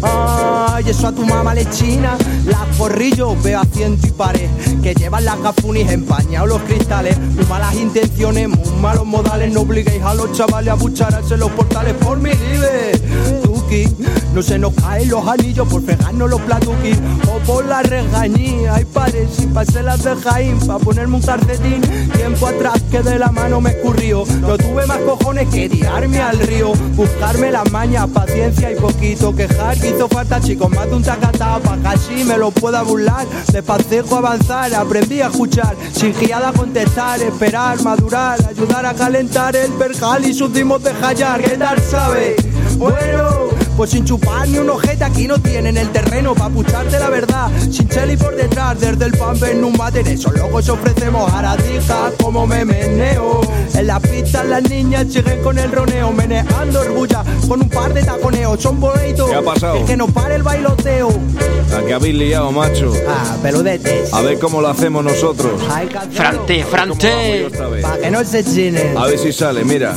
ah, y eso a tu mamá le china. Las porrillos veo a ciento y pared, que llevan las gafunis empañados los cristales. Muy malas intenciones, muy malos modales. No obliguéis a los chavales a buchararse en los portales por mi libre. Tuki, no se nos caen los anillos por pegarnos los platuquis o por la regañía. Ay, padre, si pasé las de Jaín pa' ponerme un calcetín. Tiempo atrás que de la mano me escurrió. No tuve más cojones que tirarme al río. Buscarme las mañas, paciencia y poquito quejar. Que hizo falta, chicos, más de un tacatá pa' que así me lo pueda burlar. Despacejo avanzar, aprendí a escuchar, sin guiada contestar, esperar, madurar, ayudar a calentar el percal y subimos de hallar. ¿Qué tal sabe? Bueno, pues sin chupar ni un ojete aquí no tienen el terreno pa' pucharte la verdad. Sin cheli por detrás, desde el pan ven un mater. Esos locos ofrecemos aradijas como me meneo. En las pistas las niñas siguen con el roneo, meneando orgulla con un par de taconeos. Son bonitos. ¿Qué ha pasado? Es que nos pare el bailoteo. ¿A qué habéis liado, macho? Ah, peludetes. A ver cómo lo hacemos nosotros. Frante, frante. Pa' que no se chinen. A ver si sale, mira.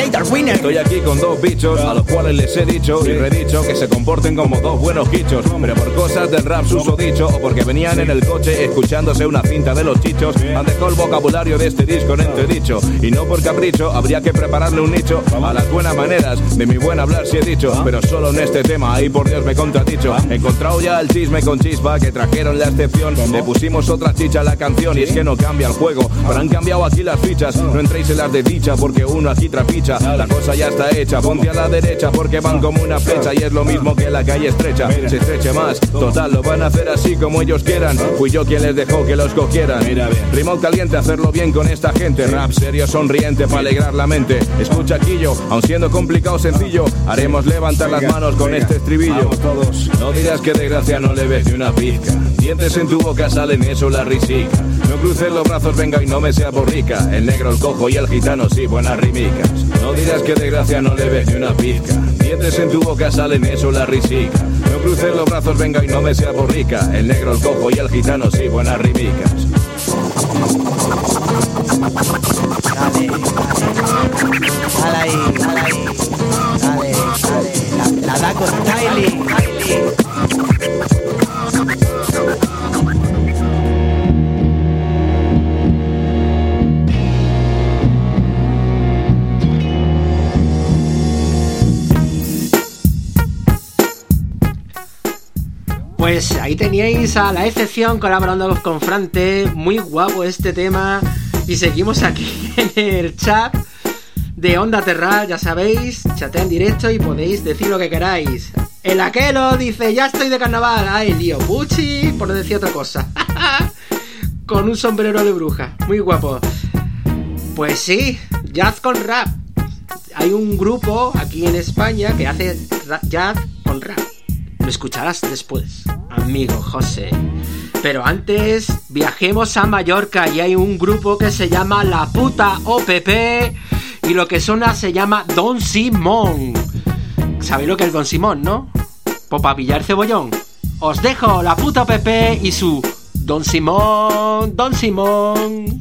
Estoy aquí con dos bichos a los cuales les he dicho y redicho que se comporten como dos buenos quichos. Pero por cosas del rap susodicho o porque venían en el coche escuchándose una cinta de los chichos, han dejado el vocabulario de este disco en entredicho. Y no por capricho, habría que prepararle un nicho a las buenas maneras de mi buen hablar si he dicho. Pero solo en este tema, ahí por Dios me he contradicho. He encontrado ya el chisme con chispa que trajeron la excepción. Le pusimos otra chicha a la canción y es que no cambia el juego, pero han cambiado aquí las fichas. No entréis en las de dicha porque uno aquí trapicha. La cosa ya está hecha, ponte a la derecha porque van como una flecha y es lo mismo que la calle estrecha. Se estreche más, total, lo van a hacer así como ellos quieran. Fui yo quien les dejó que los cogieran. Rimón caliente, hacerlo bien con esta gente. Rap serio, sonriente, para alegrar la mente. Escucha aquí yo, aun siendo complicado sencillo, haremos levantar las manos con este estribillo. No dirás que de gracia no le ves ni una pizca. Dientes en tu boca salen, eso la risica. No cruces los brazos, venga y no me sea borrica. El negro, el cojo y el gitano, sí, buenas rimicas. No dirás que de gracia no le ves ni una pizca. Dientes en tu boca salen, eso la risica. No cruces los brazos, venga y no me sea borrica. El negro, el cojo y el gitano, sí, buenas rimicas. Dale, dale ahí, dale ahí, dale, dale, la, la da con Tylee. Pues ahí teníais a La Excepción colaborando con Frante. Muy guapo este tema. Y seguimos aquí en el chat de Onda Terral, ya sabéis, chatea en directo y podéis decir lo que queráis. El Aquelo dice, ya estoy de carnaval. Ay, lío, Puchi, por no decir otra cosa. Con un sombrero de bruja, muy guapo. Pues sí, jazz con rap. Hay un grupo aquí en España que hace jazz con rap. Lo escucharás después, amigo José. Pero antes, viajemos a Mallorca y hay un grupo que se llama La Puta O P P y lo que suena se llama Don Simón. ¿Sabéis lo que es Don Simón, no? Pues para pillar cebollón. Os dejo La Puta O P P y su Don Simón, Don Simón.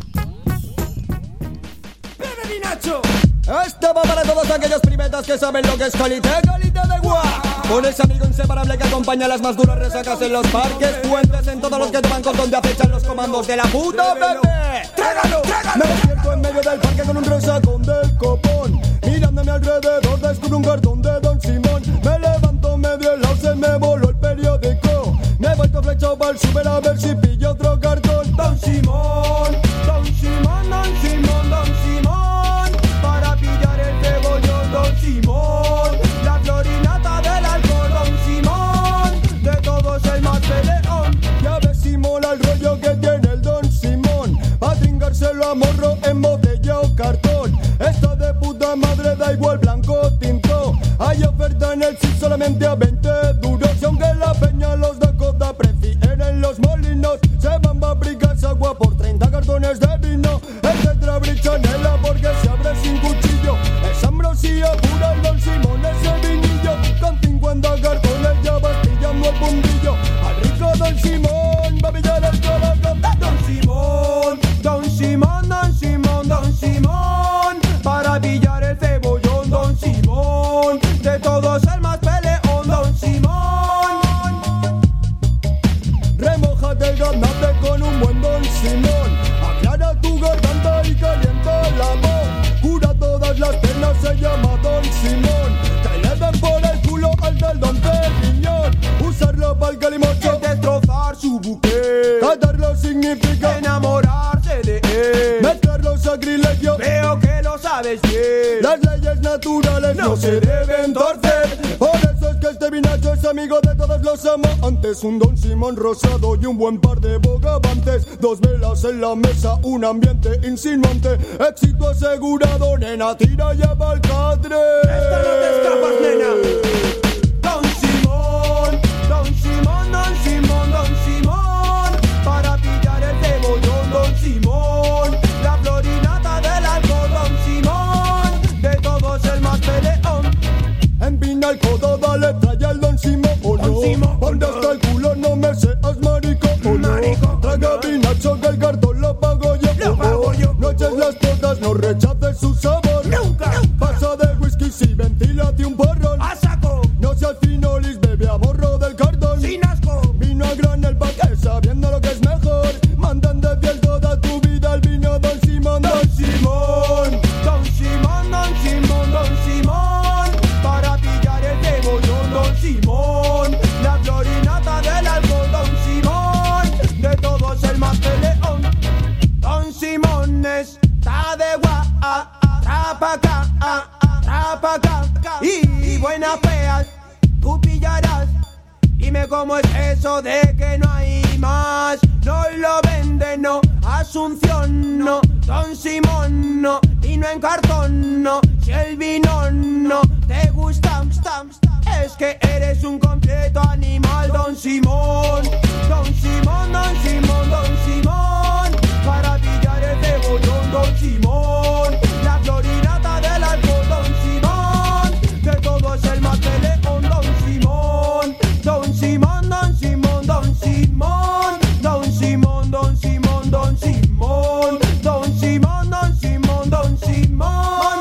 ¡Bebe mi Nacho! Esto va para todos aquellos primetas que saben lo que es calité, calité de gua. Con ese amigo inseparable que acompaña las más duras resacas en los parques, puentes, en todos los que toman con donde acechan los comandos de la puta O P P. ¡Trágalo, trágalo! Me despierto en medio del parque con un resacón del copón. Mirando a mi alrededor descubro un cartón de Don Simón. Me levanto medio helado, se me voló el periódico. Me he vuelto flechado para ver a ver si pillo otro cartón. Don Simón, Don Simón, Don Simón, Don Simón, para pillar el cebollón. Don Simón, la florinata del alcohol. Don Simón, de todos el más peleón. Ya ves si mola el rollo que tiene el Don Simón, a tringárselo a morro en botella o cartón. Esto de puta madre, da igual blanco tinto. Hay oferta en el chip solamente a veinte duros. Y aunque la peña los Dakota prefieren los molinos, se van a fabricarse agua por treinta cartones de vino. El tetra brichanela porque se abre sin cuchillo. Es ambrosía pura el Don Simón, ese vinillo. Con cincuenta cartones ya vas pillando el puntillo. Al rico Don Simón va a pillar el colocón. Don Simón, Don Simón, Don Simón, Don Simón, para pillar el cebollón. Don Simón, de todos el más peleón. Don Simón, remójate el ganate con un buen Don Simón. Aclara tu garganta y calienta la voz. Cura todas las penas, se llama Don Simón. Que le den por el culo al del Don Periñón. Usarlo pa'l calimocho, destrozar su buque. Catarlo significa enamorarse de él. Mezclarlo sacrilegio, veo que lo sabes bien. Las leyes naturales no se deben torcer. Por eso es que este vinacho es amigo de todos los amantes. Un Don Simón rosado y un buen par de bogavantes. Dos velas en la mesa, un ambiente insinuante. Éxito asegurado, nena, tira ya pa'l catre. Esta no te escapas, nena. Don Simón, Don Simón, Don Simón, Don Simón, para pillar el cebollón. Don Simón, la florinata del alcohol. Don Simón, de todos el más peleón. Empina el codo, dale, trae al Don Simón, o no. Ponte hasta el culo, no me seas marico, o no. Traga vinacho que el cartón lo pago yo, lo pago yo. No eches las todas, no rechaces su sabor. Nunca. Pasa de whisky, si ventílate un porrón. A saco. No seas finolis, bebe a morro del cartón. Sin asco. Vino a granel pa' que sabiendo lo que es mejor. Mandan de fiel toda tu vida el vino Don Simón. Don Simón, Don Simón, Don Simón, Don Simón, para pillar el cebollón. Don Simón, la florinata del alcohol. Don Simón, de todos el más peleón. Don Simón está de gua, trapa acá, trapa acá. Y buenas feas, tú pillarás. Dime cómo es eso de que no hay más. No lo venden, no. Asunción, no. Don Simón, no. Vino en cartón, no. Si el vino no te gusta, es que eres un completo animal. Don Simón, Don Simón, Don Simón, Don Simón, para pillar el cebollón. Don Simón, la florinata del alcohol. Don Simón, de todos el más peleón. Don Simón, Don Simón, Don Simón, Don Simón, Don Simón, Don Simón, Don Simón, Don Simón, Don Simón, Don Simón.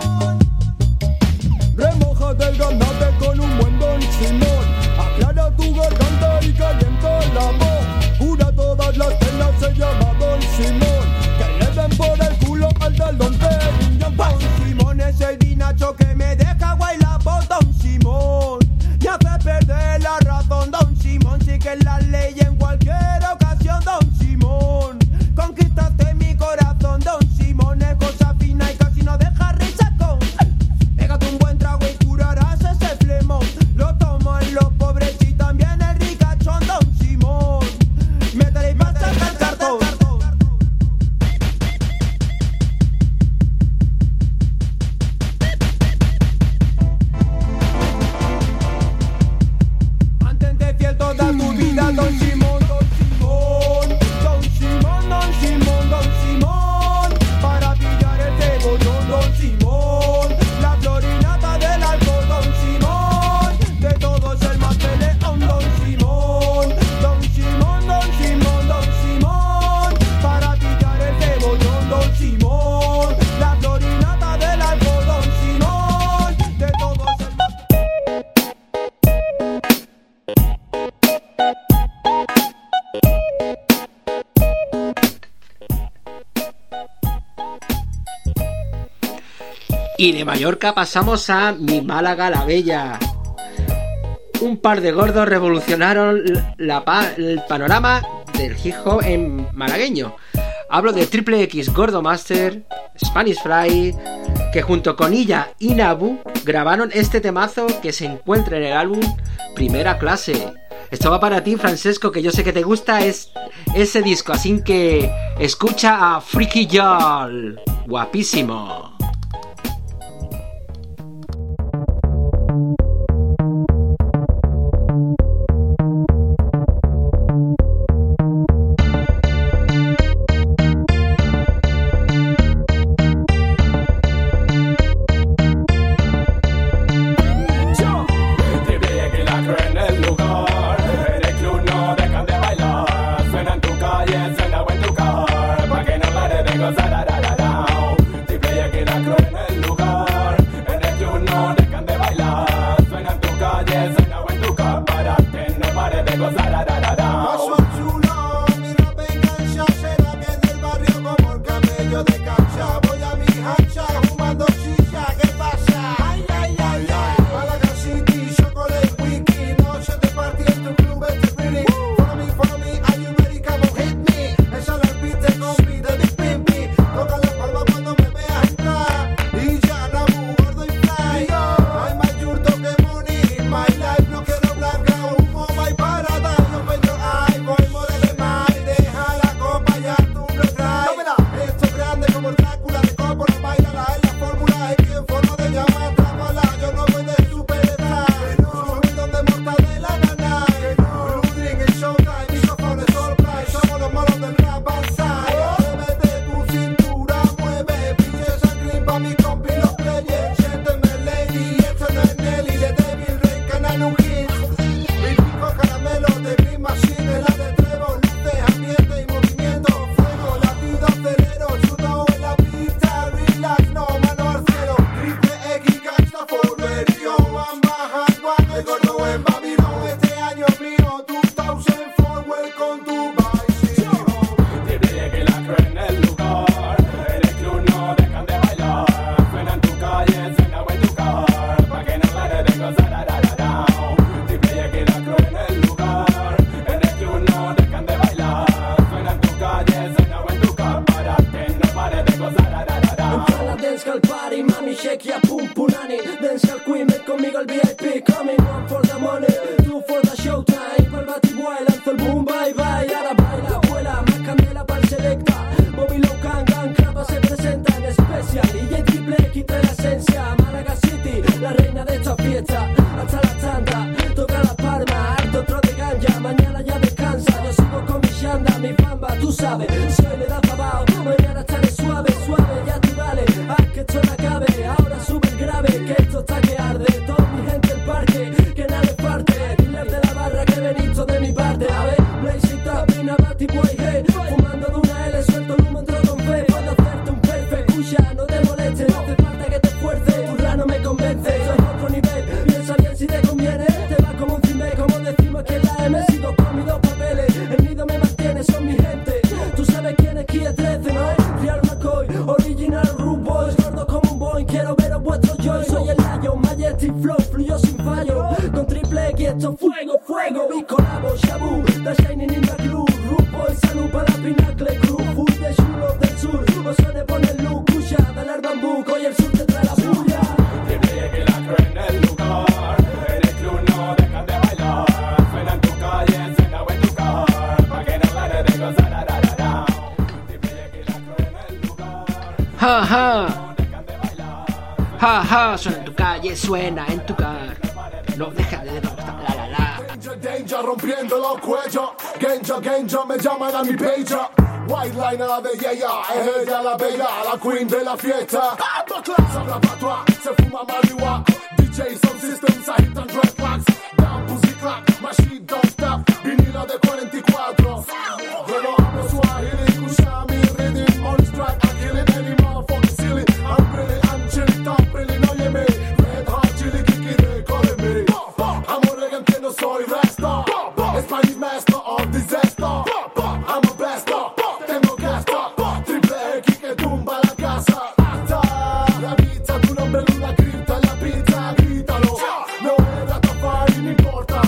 Remójate el ganate con un buen Don Simón. Aclara tu garganta y calienta la voz. Cura todas las penas, se llama Don Simón. Que le den por el culo al del Don Periñón. Don Simón es el vinacho que me deja guay la voz. Don Simón me hace perder la razón. Don Simón sí que es la ley en cualquier ocasión. Don Simón, conquistaste mi corazón. Don Simón es cosa fina y casi no deja risacón. Pégate un buen trago y curarás ese flemón. Lo toman los pobres y también el ricachón. Don Simón, métele y pasa el cartón. Mantente fiel toda tu vida, Don Simón, Don Simón, Don Simón, Don Simón, Don Simón, para pillar el cebollón. Don Simón, la florinata del alcohol. Don Simón, de todos el más peleón. Don Simón, Don Simón, Don Simón, Don Simón, para pillar el cebollón. Don Simón, la florinata del alcohol. Don Simón, de todos el más. Y de Mallorca pasamos a mi Málaga la Bella. un par de gordos revolucionaron la pa el panorama del hip hop en malagueño. Hablo de Triple X, Gordo Master, Spanish Fly, que junto con Illa y Nabu grabaron este temazo que se encuentra en el álbum Primera Clase. Esto va para ti, Francesco, que yo sé que te gusta es ese disco, así que escucha a Freaky Y'all. Guapísimo. Suena en tu calle, suena en tu car. No deja de demostrar la la la. Danger, danger, rompiendo los cuellos. Genja, Genja, me llaman a mi pecho. White liner de Yeya, es ella la bella, la queen de la fiesta. Habla patua, se fuma marihuana. D J Sound Systems, agitan dreadlocks. Down, pussy clap, machine don't stop. Vinilo de cuarenta y cuatro. Yo no hablo Swahili, escucha mi rhythm on strike. I kill it any motherfucking silly. I'm really, I'm chilling, top really, no ye me. Red hot chili, kiki de corre me. I'm a reggae que no soy rasta. Spanish master of disaster. I'm a blaster. Tengo gasto. Triple X que tumba la casa. Hasta la pizza, tu nombre en una cripta. La pizza, grítalo. No es Rastafari, no importa.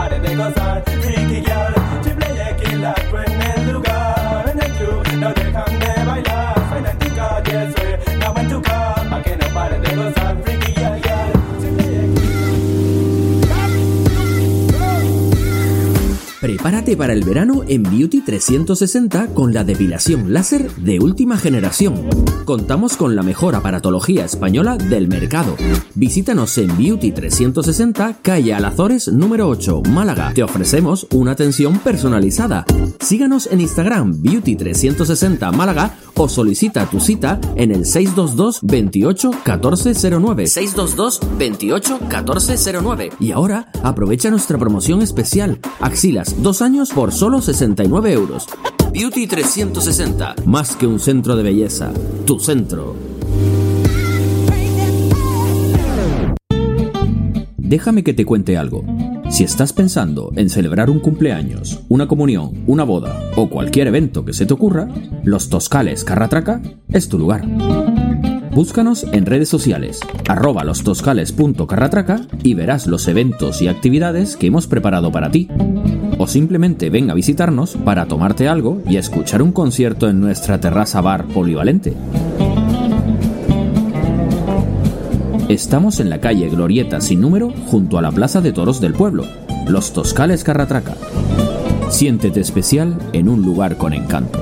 pare de gozar. Freaky girl, triple X la en el lugar, en el club no dejan de bailar. Suena en tu calle, suena en tu cama, que no pare de gozar. Freaky girl, girl, triple X. Prepárate para el verano en Beauty trescientos sesenta con la depilación láser de última generación. Contamos con la mejor aparatología española del mercado. Visítanos en Beauty trescientos sesenta, calle Alazores número ocho, Málaga. Te ofrecemos una atención personalizada. Síganos en Instagram Beauty trescientos sesenta Málaga o solicita tu cita en el seis dos dos, veintiocho, catorce cero nueve. seis dos dos, veintiocho, catorce cero nueve. Y ahora aprovecha nuestra promoción especial. Axilas dos años por solo sesenta y nueve euros. Beauty trescientos sesenta, más que un centro de belleza, tu centro. Déjame que te cuente algo. Si estás pensando en celebrar un cumpleaños, una comunión, una boda o cualquier evento que se te ocurra, Los Toscales Carratraca es tu lugar. Búscanos en redes sociales, arroba lostoscales.carratraca y verás los eventos y actividades que hemos preparado para ti. O simplemente ven a visitarnos para tomarte algo y escuchar un concierto en nuestra terraza bar polivalente. Estamos en la calle Glorieta sin número junto a la Plaza de Toros del pueblo, Los Toscales Carratraca. Siéntete especial en un lugar con encanto.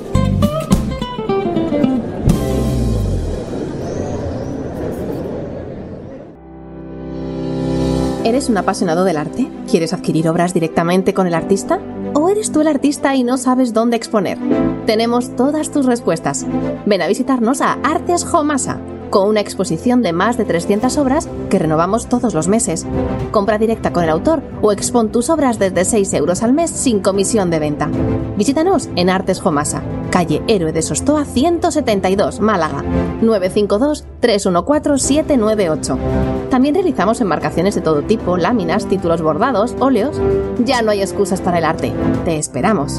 ¿Eres un apasionado del arte? ¿Quieres adquirir obras directamente con el artista? ¿O eres tú el artista y no sabes dónde exponer? Tenemos todas tus respuestas. Ven a visitarnos a Artes Jomasa, con una exposición de más de trescientas obras que renovamos todos los meses. Compra directa con el autor o expon tus obras desde seis euros al mes sin comisión de venta. Visítanos en Artes Jomasa, calle Héroe de Sostoa ciento setenta y dos, Málaga, nueve cinco dos, tres uno cuatro, siete nueve ocho. También realizamos enmarcaciones de todo tipo, láminas, títulos bordados, óleos. Ya no hay excusas para el arte. Te esperamos.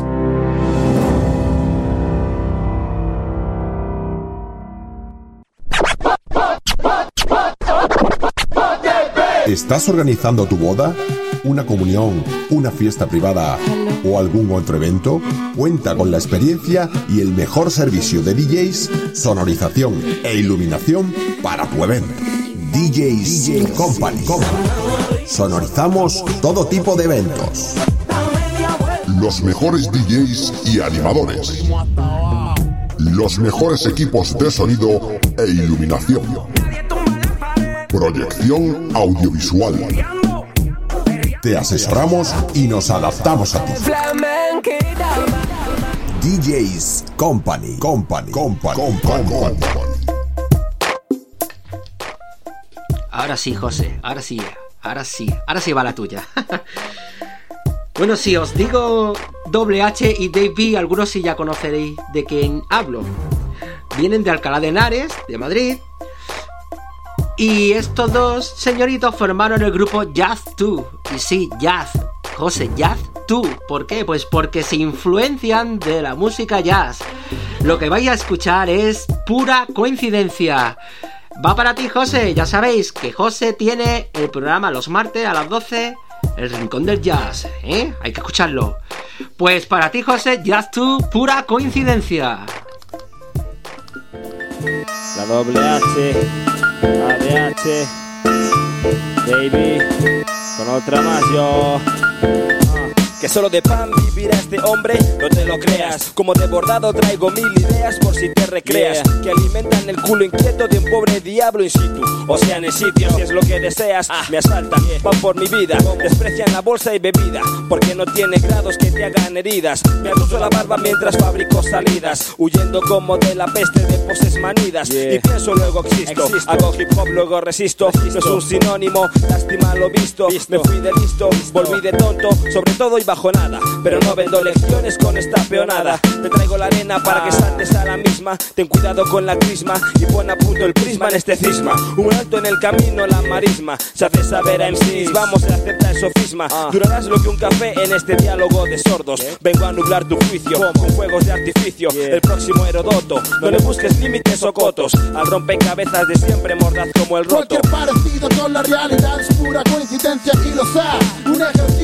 ¿Estás organizando tu boda, una comunión, una fiesta privada o algún otro evento? Cuenta con la experiencia y el mejor servicio de D Js, sonorización e iluminación para tu evento. D Js Company. Sonorizamos todo tipo de eventos. Los mejores D Js y animadores. Los mejores equipos de sonido e iluminación. Proyección audiovisual. Te asesoramos y nos adaptamos a ti. D Js Company. Company. Company. Company. Ahora sí, José. Ahora sí. Ahora sí. Ahora sí va la tuya. Bueno, si os digo Double H y Dave B, algunos sí ya conoceréis de quién hablo. Vienen de Alcalá de Henares, de Madrid. Y estos dos señoritos formaron el grupo Jazz dos. Y sí, Jazz. José, Jazz dos. ¿Por qué? Pues porque se influencian de la música jazz. Lo que vais a escuchar es pura coincidencia. Va para ti, José. Ya sabéis que José tiene el programa los martes a las doce, El Rincón del Jazz, ¿eh? Hay que escucharlo. Pues para ti, José, Jazz dos, pura coincidencia. La doble H, A D H, baby, con otra más yo. Que solo de pan vivirá este hombre, no te lo creas. Como de bordado traigo mil ideas por si te recreas, yeah. Que alimentan el culo inquieto de un pobre diablo in situ. O sea, en el sitio, si es lo que deseas, ah. Me asaltan, yeah. Van por mi vida, desprecian la bolsa y bebida, porque no tiene grados que te hagan heridas. Me abuso la barba mientras fabrico salidas, huyendo como de la peste de poses manidas, yeah. Y pienso luego existo, existo. Hago hip hop luego resisto, resisto. No es un sinónimo, lástima lo visto, visto. Me fui de listo, listo, volví de tonto, sobre todo y bajo nada, pero no vendo lecciones con esta peonada. Te traigo la arena para que saltes a la misma. Ten cuidado con la crisma y pon a punto el prisma en este cisma. Un alto en el camino, la marisma se hace saber a M Cs, vamos a aceptar el sofisma. Durarás lo que un café en este diálogo de sordos. Vengo a nublar tu juicio con fuegos de artificio, el próximo Herodoto. No le busques límites o cotos al rompecabezas de siempre, mordaz como el roto. Cualquier parecido con la realidad es pura coincidencia y lo sabes. Un ejercicio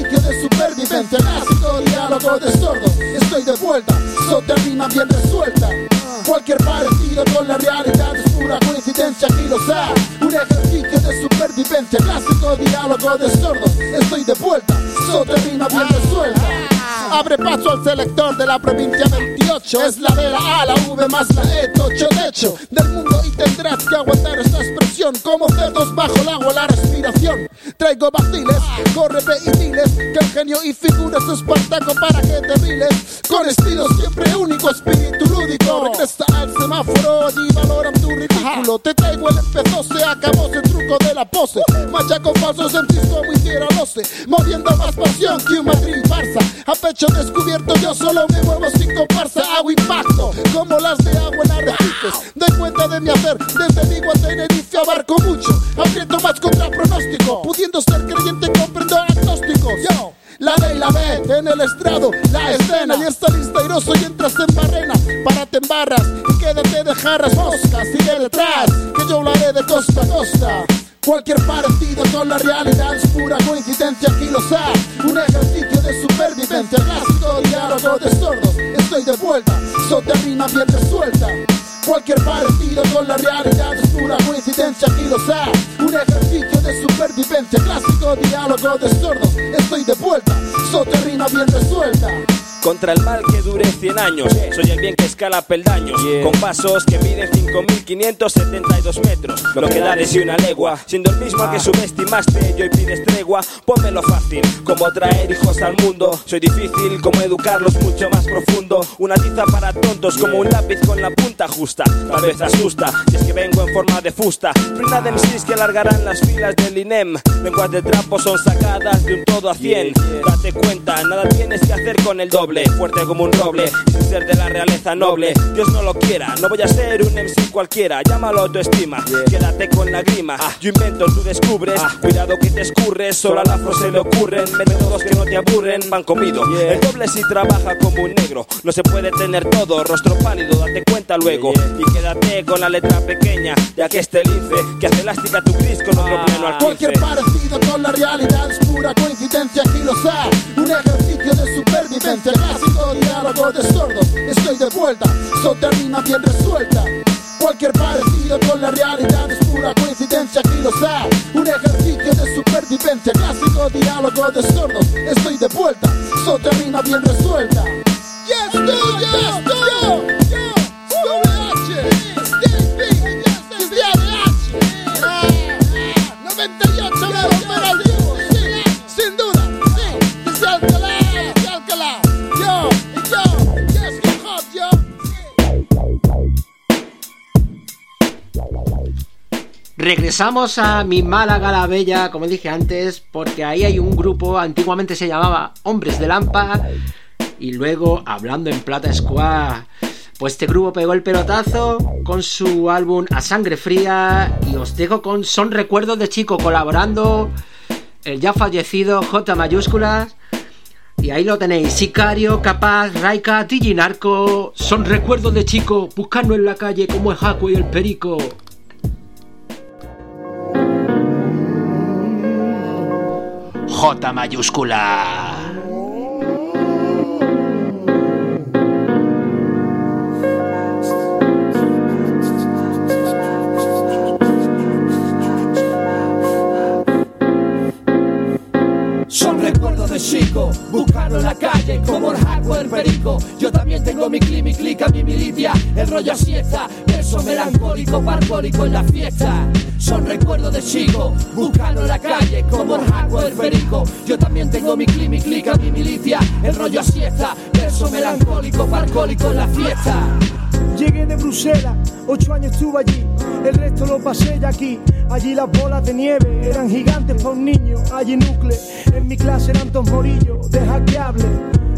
ejercicio de supervivencia, clásico diálogo de sordos. Estoy de vuelta, sote rima bien resuelta. Cualquier parecido con la realidad es pura coincidencia, aquí lo sabes. Un ejercicio de supervivencia, clásico diálogo de sordos. Estoy de vuelta, sote rima bien resuelta. Abre paso al selector de la provincia veintiocho. Es la de la A, la V más la E, tocho de hecho del mundo y tendrás que aguantar esta expresión. Como cerdos bajo el agua la respiración. Traigo vaciles, corre y diles que el genio y figuras es Espartaco para que te miles. Con estilo siempre único, espíritu lúdico. Regresa al semáforo y valoran tu ridículo. Te traigo el empezó, se acabó ese truco de la pose. Machaco falsos en cis como hiciera Lose, moviendo más pasión que un Madrid Barça. A pecho descubierto yo solo me muevo sin comparsa. Hago impacto como las de agua en arrecifes. Doy cuenta de mi hacer, desde Vigo a Tenerife abarco mucho. Aprieto más contra pronóstico, pudiendo ser creyente comprendo agnósticos. Yo, la D y la B en el estrado, la escena. Y está lista airoso y entras en barrena. Párate en barras y quédate de jarras moscas. Sigue detrás, que yo hablaré de costa a costa. Cualquier parecido con la realidad es pura coincidencia, aquí lo sabes. Un ejercicio de supervivencia, clásico diálogo de sordos. Estoy de vuelta, sote rima bien resuelta. Cualquier parecido con la realidad es pura coincidencia, aquí lo sabes. Un ejercicio de supervivencia, clásico diálogo de sordos. Estoy de vuelta, sote rima bien resuelta. Contra el mal que dure cien años, soy el bien que escala peldaños, yeah. Con pasos que miden cinco mil quinientos setenta y dos metros, lo que da de sí una legua. Siendo el mismo que subestimaste y hoy pides tregua, pónmelo fácil, como traer hijos al mundo. Soy difícil, como educarlos mucho más profundo. Una tiza para tontos, como un lápiz con la punta justa. Tal vez asusta, y es que vengo en forma de fusta. Prenda de M Cs que alargarán las filas del I N E M. Lenguas de trapo son sacadas de un todo a cien. Date cuenta, nada tienes que hacer con el doble. Fuerte como un roble, sin ser de la realeza noble. Dios no lo quiera, no voy a ser un M C cualquiera. Llámalo autoestima, yeah. Quédate con la grima. ah. Yo invento, tú descubres, ah. Cuidado que te escurres. Solo al afro se le ocurren métodos que no te aburren. Pan comido, yeah. El doble si trabaja como un negro. No se puede tener todo, rostro pálido, date cuenta luego, yeah, yeah. Y quédate con la letra pequeña, ya que este lince que hace elástica tu gris con otro ah. pleno al quince. Cualquier parecido con la realidad es pura coincidencia, aquí lo sabes. Un ejercicio de supervivencia, clásico diálogo de sordos. Estoy de vuelta, sote rima bien resuelta. Cualquier parecido con la realidad es pura coincidencia, aquí lo sabes. Un ejercicio de supervivencia, clásico diálogo de sordos. Estoy de vuelta, sote rima bien resuelta. Yes, tú, yes, tú, yo, yo, doble H, Stevie B, desde A D H, noventa y ocho me romperá el vivo, sí, sin duda, sí, desde Alcalá, desde Alcalá. Yo, yo, yes, hip hop, yo. Regresamos a mi Málaga la Bella, como dije antes, porque ahí hay un grupo, antiguamente se llamaba Hombres de Lampa, y luego, hablando en Plata Squad, pues este grupo pegó el pelotazo con su álbum A Sangre Fría, y os dejo con Son Recuerdos de Chico, colaborando el ya fallecido J mayúsculas. Y ahí lo tenéis, Sicario, Capaz, Raika, Diginarco. Son recuerdos de Chico, buscando en la calle como el Jaco y el Perico. J mayúscula. Son recuerdos de chico, buscando en la calle como el Jaco, el Perico. Yo también tengo mi cli, mi clica, mi milicia, el rollo siesta, verso melancólico, parcólico en la fiesta. Son recuerdos de chico, buscando en la calle como el Jaco, el Perico. Yo también tengo mi cli, mi clica, mi milicia, el rollo siesta, verso melancólico, parcólico en la fiesta. Llegué de Bruselas, ocho años estuve allí, el resto lo pasé ya aquí. Allí las bolas de nieve eran gigantes para un niño. Allí núcleo, en mi clase eran dos morillos de hackeable.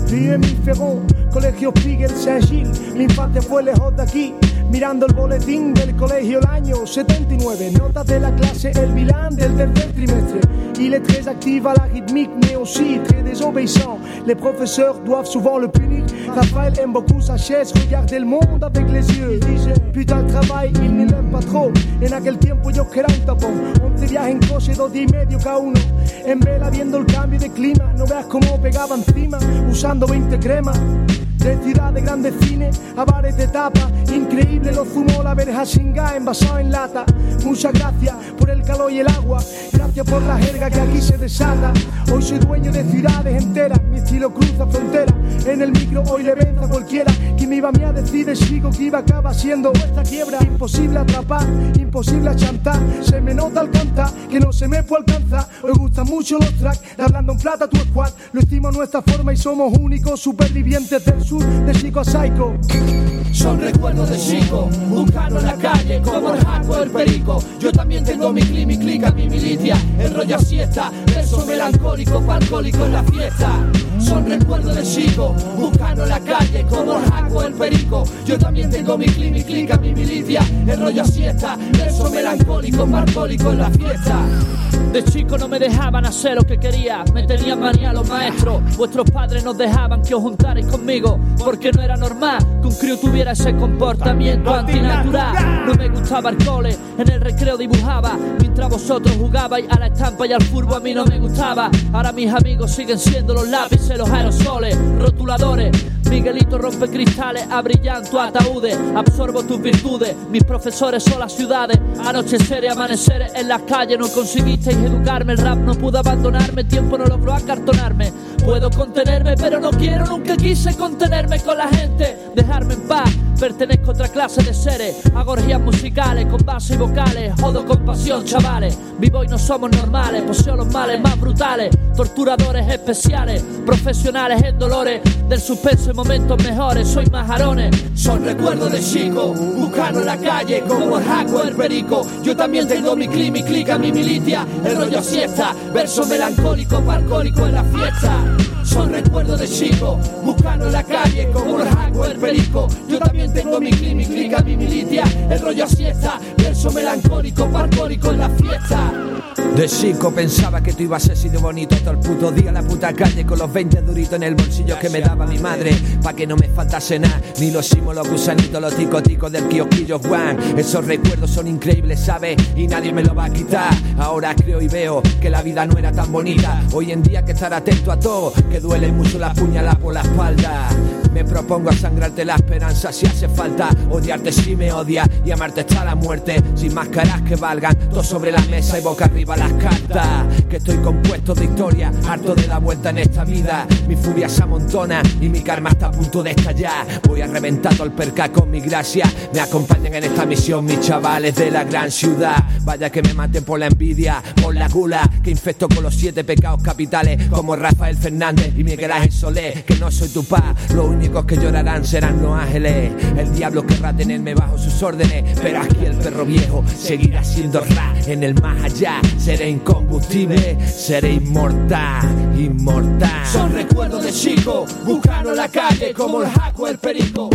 Vive mi Ferrón, Colegio Piguel Saint-Gilles. Mi infancia fue lejos de aquí, mirando el boletín del colegio el año setenta y nueve. Notas de la clase, el bilan del tercer trimestre. Il est très actif à la rythmique, mais aussi très désobéissant. Les professeurs doivent souvent le punir. Raphaël aime beaucoup sa chaise, regarde el monde avec les yeux. Dice, puta, el travail, il ne l'aime pas trop. En aquel tiempo yo que era un tapón. once viajes en coche, dos días y medio cada uno. En vela viendo el cambio de clima, no veas cómo pegaba encima, usando veinte cremas. De ciudad de grandes cines a bares de tapa, increíble lo zumó la verja sin gas envasado en lata. Muchas gracias por el calor y el agua, gracias por la jerga que aquí se desata. Hoy soy dueño de ciudades enteras, mi estilo cruza fronteras. En el micro hoy le venza a cualquiera. Que me iba a mí a decir de chico que iba a acabar siendo esta quiebra. Imposible atrapar, imposible achantar. Se me nota al cantar que no se me puede alcanzar. Hoy gustan mucho los tracks, hablando en plata tu squad. Lo hicimos a nuestra forma y somos únicos supervivientes del sur, de chico a psycho. Son recuerdos de chico, buscando en la calle como el Jaco el Perico. Yo también tengo mi clic, mi clica, mi milicia. El rollo siesta, verso melancólico, alcohólico en la fiesta. Son recuerdos de chico, buscando en la calle como el Jaco el Perico. Yo también tengo mi clic, mi clica, mi milicia. El rollo siesta, verso melancólico, alcohólico en la fiesta. De chico no me dejaban hacer lo que quería, me tenían manía los maestros. Vuestros padres nos dejaban que os juntarais conmigo, porque no era normal que un crío tuviera ese comportamiento antinatural. No me gustaba el cole, en el recreo dibujaba, mientras vosotros jugabais a la estampa y al furbo a mí no me gustaba. Ahora mis amigos siguen siendo los lápices, los aerosoles, rotuladores. Miguelito rompe cristales, abrillanto ataúdes. Absorbo tus virtudes, mis profesores son las ciudades. Anocheceres, amaneceres en las calles. No conseguisteis educarme, el rap no pudo abandonarme. Tiempo no logró acartonarme. Puedo contenerme, pero no quiero, nunca quise contenerme con la gente. Dejarme en paz, pertenezco a otra clase de seres. Hago orgías musicales con base y vocales. Jodo con pasión, chavales. Vivo y no somos normales, poseo los males más brutales. Torturadores especiales, profesionales en dolores. Del suspenso en momentos mejores, soy majarones. Son recuerdos de chico, buscando en la calle como el Jaco el Perico. Yo también tengo mi clic, mi clica, mi milicia. El rollo siesta, verso melancólico, alcohólico en la fiesta. Son recuerdos de chico, buscando en la calle como el Jaco el Perico. Yo también tengo mi clic, mi clica, mi milicia. El rollo siesta, verso melancólico, alcohólico en la fiesta. De chico pensaba que tú ibas a ser así de bonito todo el puto día en la puta calle con los veinte duritos en el bolsillo que me daba mi madre pa' que no me faltase nada, ni los simos, los gusanitos, los ticoticos del kiosquillo Juan. Esos recuerdos son increíbles, ¿sabes? Y nadie me lo va a quitar. Ahora creo y veo que la vida no era tan bonita. Hoy en día hay que estar atento a todo, que duele mucho la puñalada por la espalda. Me propongo a sangrarte la esperanza si hace falta. Odiarte si me odias y amarte hasta la muerte. Sin máscaras que valgan, todo sobre la mesa y boca arriba las cartas. Que estoy compuesto de historia, harto de la vuelta en esta vida. Mi furia se amontona y mi karma está a punto de estallar. Voy a reventar todo el perca con mi gracia. Me acompañan en esta misión mis chavales de la gran ciudad. Vaya que me maten por la envidia, por la gula, que infecto con los siete pecados capitales, como Rafael Fernández y Miguel Ángel Solé. Que no soy tu paz, lo único que llorarán serán los ángeles. El diablo querrá tenerme bajo sus órdenes, pero aquí el perro viejo seguirá siendo rap. En el más allá seré incombustible, seré inmortal, inmortal. Son recuerdos de chico, buscando en la calle como el Jaco el Perico.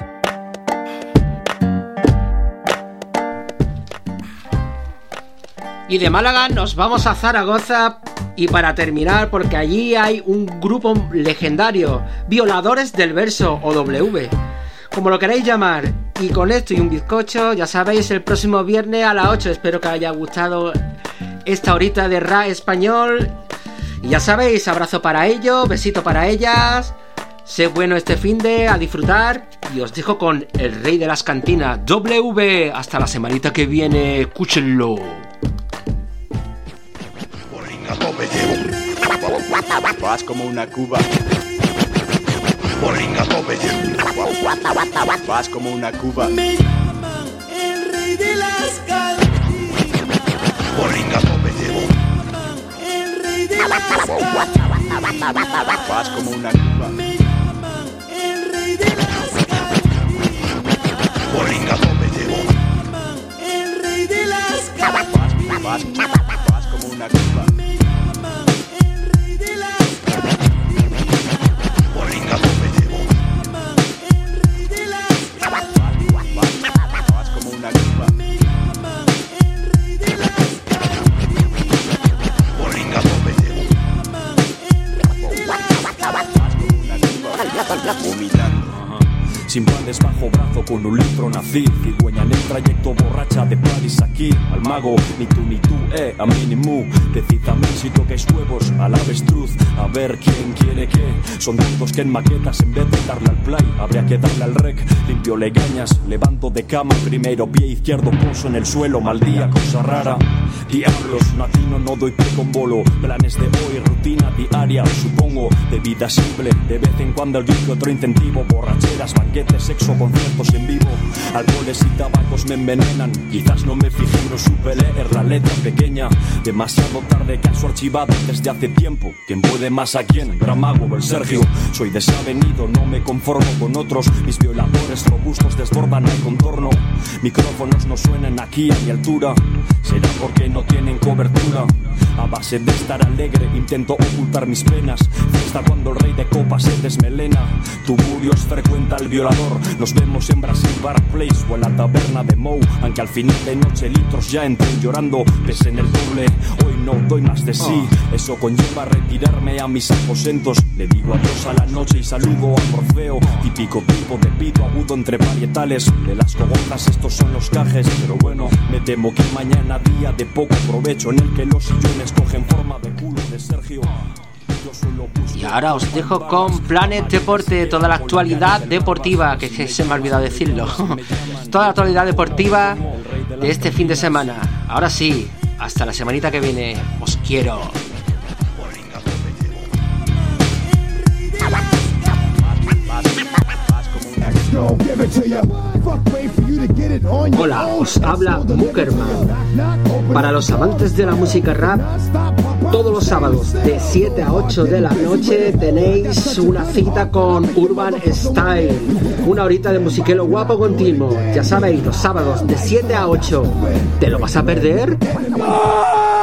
Y de Málaga nos vamos a Zaragoza. Y para terminar, porque allí hay un grupo legendario, Violadores del Verso, o W, como lo queréis llamar. Y con esto y un bizcocho, ya sabéis, el próximo viernes a las ocho. Espero que os haya gustado esta horita de rap español. Y ya sabéis, abrazo para ellos, besito para ellas. Sé bueno este finde, a disfrutar. Y os dejo con el rey de las cantinas, W. Hasta la semanita que viene, escúchenlo. Vas como una cuba. Vas como una cuba. Me llaman el rey de las cantinas. Me llaman el rey de las cantinas. Vas como una cuba. Me llaman el rey de las cantinas. Me llaman el rey de las cantinas. Vas, vas como una cuba. Me llaman el rey de las cantinas. vomitando. Sin planes bajo brazo, con un litro nací. Cigüeña en el trayecto, borracha de París aquí. Al mago, ni tú ni tú, eh, a mí ni mu. Decídame si toquéis huevos al avestruz. A ver quién quiere qué. Son tantos que en maquetas, en vez de darle al play, habría que darle al rec. Limpio legañas, levanto de cama. Primero pie izquierdo, poso en el suelo. Mal día, cosa rara. Diablos, latino, no doy pie con bolo. Planes de hoy, rutina diaria, supongo. De vida simple, de vez en cuando algún que otro incentivo. Borracheras, banquetes, sexo, conciertos en vivo. Alcoholes y tabacos me envenenan. Quizás no me fijé, no supe leer la letra pequeña. Demasiado tarde, caso archivado desde hace tiempo. ¿Quién puede más a quién? Gran mago, el Sergio. Soy desavenido, no me conformo con otros. Mis violadores robustos desbordan el contorno. Micrófonos no suenan aquí a mi altura. Será porque no tienen cobertura. A base de estar alegre intento ocultar mis penas. Fiesta cuando el rey de copas se desmelena. Tuburios frecuenta el violador. Nos vemos en Brasil Bar Place o en la taberna de Mou. Aunque al final de noche litros ya entren llorando. Pese en el doble, hoy no doy más de sí. Eso conlleva retirarme a mis aposentos. Le digo adiós a la noche y saludo a Morfeo. Típico tipo de pito agudo entre varietales. De las cogotas estos son los cajes. Pero bueno, me temo que mañana día de poco provecho, en el que los sillones cogen forma de culo de Sergio. Y ahora os dejo con Planet Deporte, toda la actualidad deportiva, que se me ha olvidado decirlo. Toda la actualidad deportiva de este fin de semana. Ahora sí, hasta la semanita que viene. Os quiero. Hola, os habla Muckerman. Para los amantes de la música rap, todos los sábados de siete a ocho de la noche tenéis una cita con Urban Style. Una horita de musiquelo guapo continuo. Ya sabéis, los sábados de siete a ocho. ¿Te lo vas a perder?